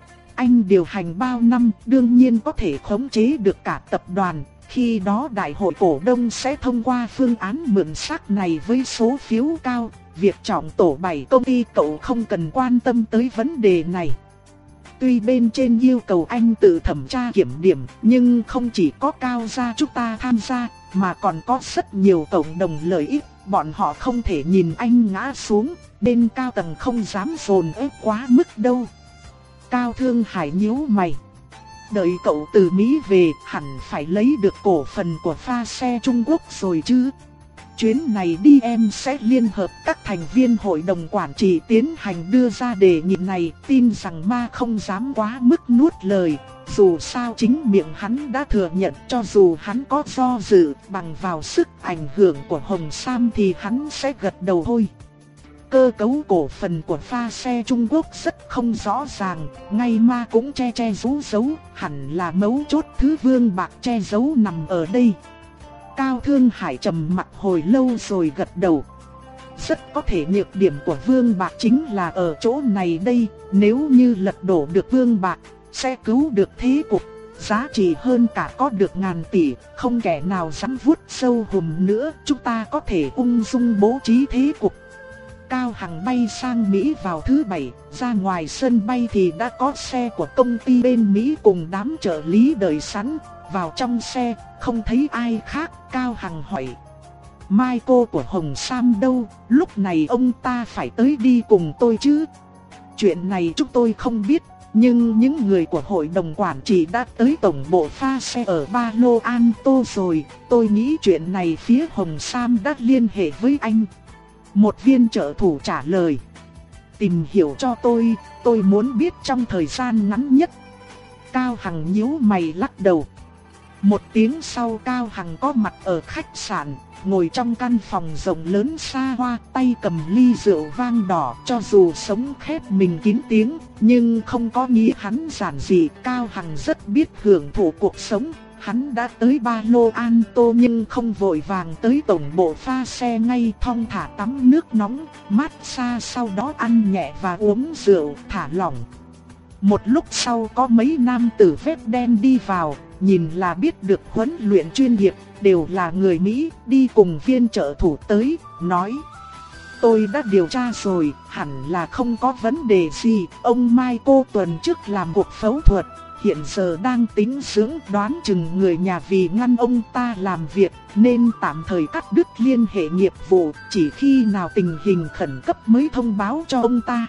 S1: Anh điều hành bao năm đương nhiên có thể khống chế được cả tập đoàn. Khi đó đại hội cổ đông sẽ thông qua phương án mượn xác này với số phiếu cao. Việc trọng tổ bảy công ty cậu không cần quan tâm tới vấn đề này. Tuy bên trên yêu cầu anh tự thẩm tra kiểm điểm, nhưng không chỉ có Cao gia chúng ta tham gia, mà còn có rất nhiều cộng đồng lợi ích. Bọn họ không thể nhìn anh ngã xuống, nên cao tầng không dám dồn ép quá mức đâu. Cao Thương Hải nhíu mày. Đợi cậu từ Mỹ về, hẳn phải lấy được cổ phần của pha xe Trung Quốc rồi chứ. Chuyến này đi em sẽ liên hợp các thành viên hội đồng quản trị tiến hành đưa ra đề nghị này, tin rằng ma không dám quá mức nuốt lời. Dù sao chính miệng hắn đã thừa nhận, cho dù hắn có do dự, bằng vào sức ảnh hưởng của Hồng Sam thì hắn sẽ gật đầu thôi. Cơ cấu cổ phần của pha xe Trung Quốc rất không rõ ràng, ngay ma cũng che che giấu giấu, hẳn là mấu chốt thứ Vương Bạc che giấu nằm ở đây. Cao Thương Hải trầm mặt hồi lâu rồi gật đầu. Rất có thể nhược điểm của Vương Bạc chính là ở chỗ này đây, nếu như lật đổ được Vương Bạc, sẽ cứu được thế cục, giá trị hơn cả có được ngàn tỷ, không kẻ nào dám vuốt sâu hùm nữa, chúng ta có thể ung dung bố trí thế cục. Cao Hằng bay sang Mỹ vào thứ bảy, ra ngoài sân bay thì đã có xe của công ty bên Mỹ cùng đám trợ lý đợi sẵn. Vào trong xe, không thấy ai khác, Cao Hằng hỏi. Mai cô của Hồng Sam đâu, lúc này ông ta phải tới đi cùng tôi chứ? Chuyện này chúng tôi không biết, nhưng những người của hội đồng quản trị đã tới tổng bộ pha xe ở Ba Lô An Tô rồi, tôi nghĩ chuyện này phía Hồng Sam đã liên hệ với anh. Một viên trợ thủ trả lời. Tìm hiểu cho tôi, tôi muốn biết trong thời gian ngắn nhất. Cao Hằng nhíu mày lắc đầu. Một tiếng sau Cao Hằng có mặt ở khách sạn, ngồi trong căn phòng rộng lớn xa hoa, tay cầm ly rượu vang đỏ. Cho dù sống khép mình kín tiếng, nhưng không có nghĩa hắn giản dị. Cao Hằng rất biết hưởng thụ cuộc sống. Hắn đã tới Ba Lô An Tô nhưng không vội vàng tới tổng bộ pha xe ngay, thong thả tắm nước nóng, mát xa, sau đó ăn nhẹ và uống rượu, thả lỏng. Một lúc sau có mấy nam tử vest đen đi vào, nhìn là biết được huấn luyện chuyên nghiệp, đều là người Mỹ, đi cùng viên trợ thủ tới, nói. Tôi đã điều tra rồi, hẳn là không có vấn đề gì, ông Michael tuần trước làm cuộc phẫu thuật, hiện giờ đang tính dưỡng, đoán chừng người nhà vì ngăn ông ta làm việc, nên tạm thời cắt đứt liên hệ nghiệp vụ, chỉ khi nào tình hình khẩn cấp mới thông báo cho ông ta.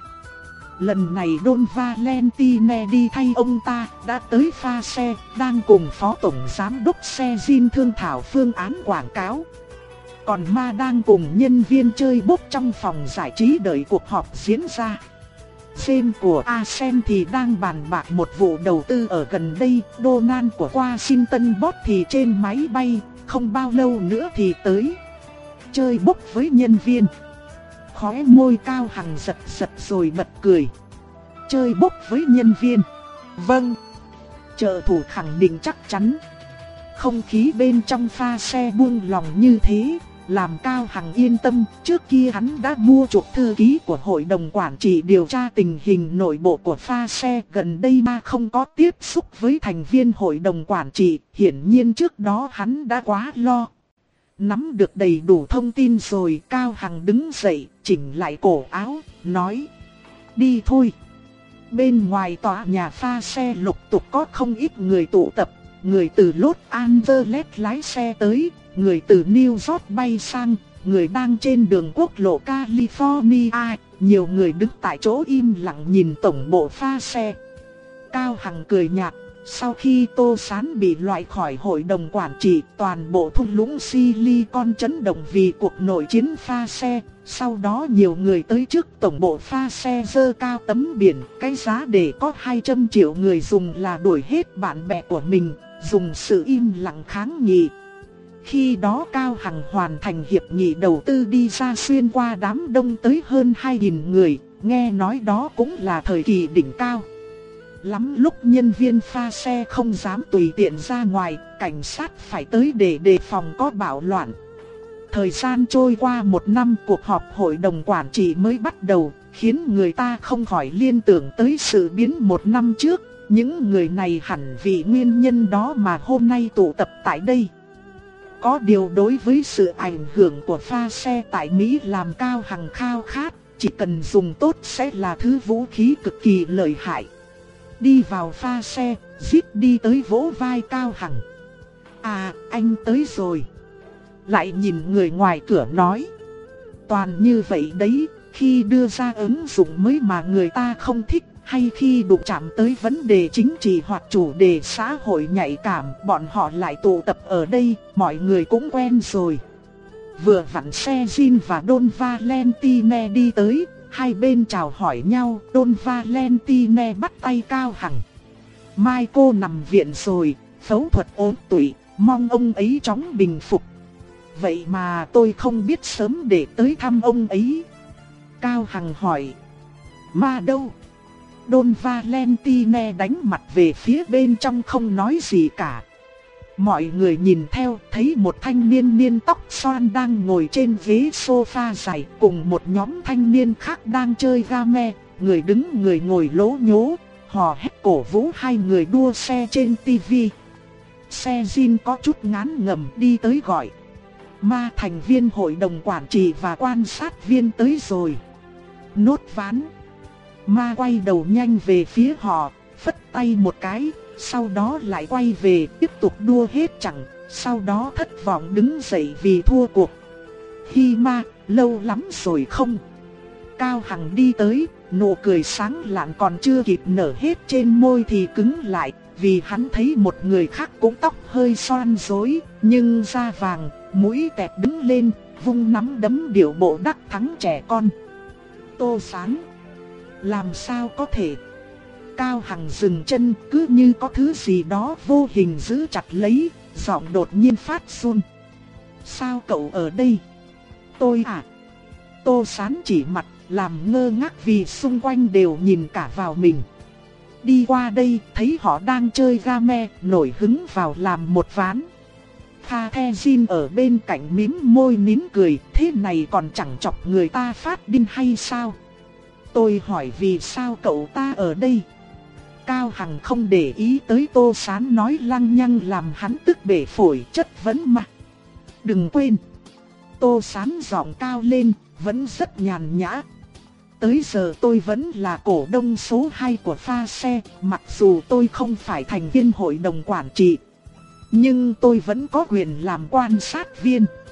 S1: Lần này Don Valentine đi thay ông ta, đã tới pha xe, đang cùng phó tổng giám đốc xe Jin thương thảo phương án quảng cáo. Còn ma đang cùng nhân viên chơi bốc trong phòng giải trí đợi cuộc họp diễn ra. James của Ascent thì đang bàn bạc một vụ đầu tư ở gần đây, Donald của Washington Bot thì trên máy bay, không bao lâu nữa thì tới. Chơi bốc với nhân viên. khóe môi Cao Hằng giật giật rồi bật cười. Chơi bốc với nhân viên. Vâng. Trợ thủ khẳng định chắc chắn. Không khí bên trong pha xe buông lòng như thế, làm Cao Hằng yên tâm. Trước kia hắn đã mua chuộc thư ký của hội đồng quản trị điều tra tình hình nội bộ của pha xe. Gần đây mà không có tiếp xúc với thành viên hội đồng quản trị, hiển nhiên trước đó hắn đã quá lo. Nắm được đầy đủ thông tin rồi, Cao Hằng đứng dậy, chỉnh lại cổ áo, nói: đi thôi. Bên ngoài tòa nhà pha xe lục tục có không ít người tụ tập. Người từ Los Angeles lái xe tới, người từ New York bay sang, người đang trên đường quốc lộ California. Nhiều người đứng tại chỗ im lặng nhìn tổng bộ pha xe. Cao Hằng cười nhạt. Sau khi Tô Sán bị loại khỏi hội đồng quản trị, toàn bộ thung lũng Silicon chấn động vì cuộc nội chiến pha xe. Sau đó nhiều người tới trước tổng bộ pha xe giơ cao tấm biển. Cái giá để có hai trăm triệu người dùng là đuổi hết bạn bè của mình, dùng sự im lặng kháng nghị. Khi đó Cao Hằng hoàn thành hiệp nghị đầu tư đi ra xuyên qua đám đông tới hơn hai nghìn người. Nghe nói đó cũng là thời kỳ đỉnh cao. Lắm lúc nhân viên pha xe không dám tùy tiện ra ngoài, cảnh sát phải tới để đề phòng có bạo loạn. Thời gian trôi qua một năm, cuộc họp hội đồng quản trị mới bắt đầu, khiến người ta không khỏi liên tưởng tới sự biến một năm trước. Những người này hẳn vì nguyên nhân đó mà hôm nay tụ tập tại đây. Có điều đối với sự ảnh hưởng của pha xe tại Mỹ làm Cao Hằng khao khát, chỉ cần dùng tốt sẽ là thứ vũ khí cực kỳ lợi hại. Đi vào pha xe, Zip đi tới vỗ vai Cao Hằng. À, anh tới rồi. Lại nhìn người ngoài cửa nói. Toàn như vậy đấy, khi đưa ra ứng dụng mới mà người ta không thích, hay khi đụng chạm tới vấn đề chính trị hoặc chủ đề xã hội nhạy cảm, bọn họ lại tụ tập ở đây, mọi người cũng quen rồi. Vừa vặn xe Jin và Don Valentine đi tới. Hai bên chào hỏi nhau, Don Valentine bắt tay Cao Hằng. Mai cô nằm viện rồi, phẫu thuật ốm tụy, mong ông ấy chóng bình phục. Vậy mà tôi không biết sớm để tới thăm ông ấy. Cao Hằng hỏi. Ma đâu? Don Valentine đánh mặt về phía bên trong không nói gì cả. Mọi người nhìn theo, thấy một thanh niên niên tóc xoăn đang ngồi trên ghế sofa dài, cùng một nhóm thanh niên khác đang chơi game, người đứng người ngồi lố nhố, hò hét cổ vũ hai người đua xe trên tivi. Xe Jin có chút ngán ngẩm đi tới gọi. Ma, thành viên hội đồng quản trị và quan sát viên tới rồi. Nốt ván. Ma quay đầu nhanh về phía họ, phất tay một cái. Sau đó lại quay về tiếp tục đua hết chẳng. Sau đó thất vọng đứng dậy vì thua cuộc. Hi Ma, lâu lắm rồi không? Cao Hằng đi tới, nụ cười sáng lạn còn chưa kịp nở hết trên môi thì cứng lại. Vì hắn thấy một người khác cũng tóc hơi xoăn rối, nhưng da vàng, mũi tẹt đứng lên, vung nắm đấm điệu bộ đắc thắng trẻ con. Tô Sán. Làm sao có thể? Cao Hằng dừng chân, cứ như có thứ gì đó vô hình giữ chặt lấy, giọng đột nhiên phát run. Sao cậu ở đây? Tôi à? Tô Sán chỉ mặt, làm ngơ ngác vì xung quanh đều nhìn cả vào mình. Đi qua đây, thấy họ đang chơi game, nổi hứng vào làm một ván. Tha The Jin ở bên cạnh mím môi nín cười, thế này còn chẳng chọc người ta phát điên hay sao? Tôi hỏi vì sao cậu ta ở đây? Cao Hằng không để ý tới Tô Sán nói lăng nhăng làm hắn tức bể phổi, chất vấn mà. Đừng quên. Tô Sán giọng cao lên, vẫn rất nhàn nhã. Tới giờ tôi vẫn là cổ đông số hai của pha xe, mặc dù tôi không phải thành viên hội đồng quản trị. Nhưng tôi vẫn có quyền làm quan sát viên.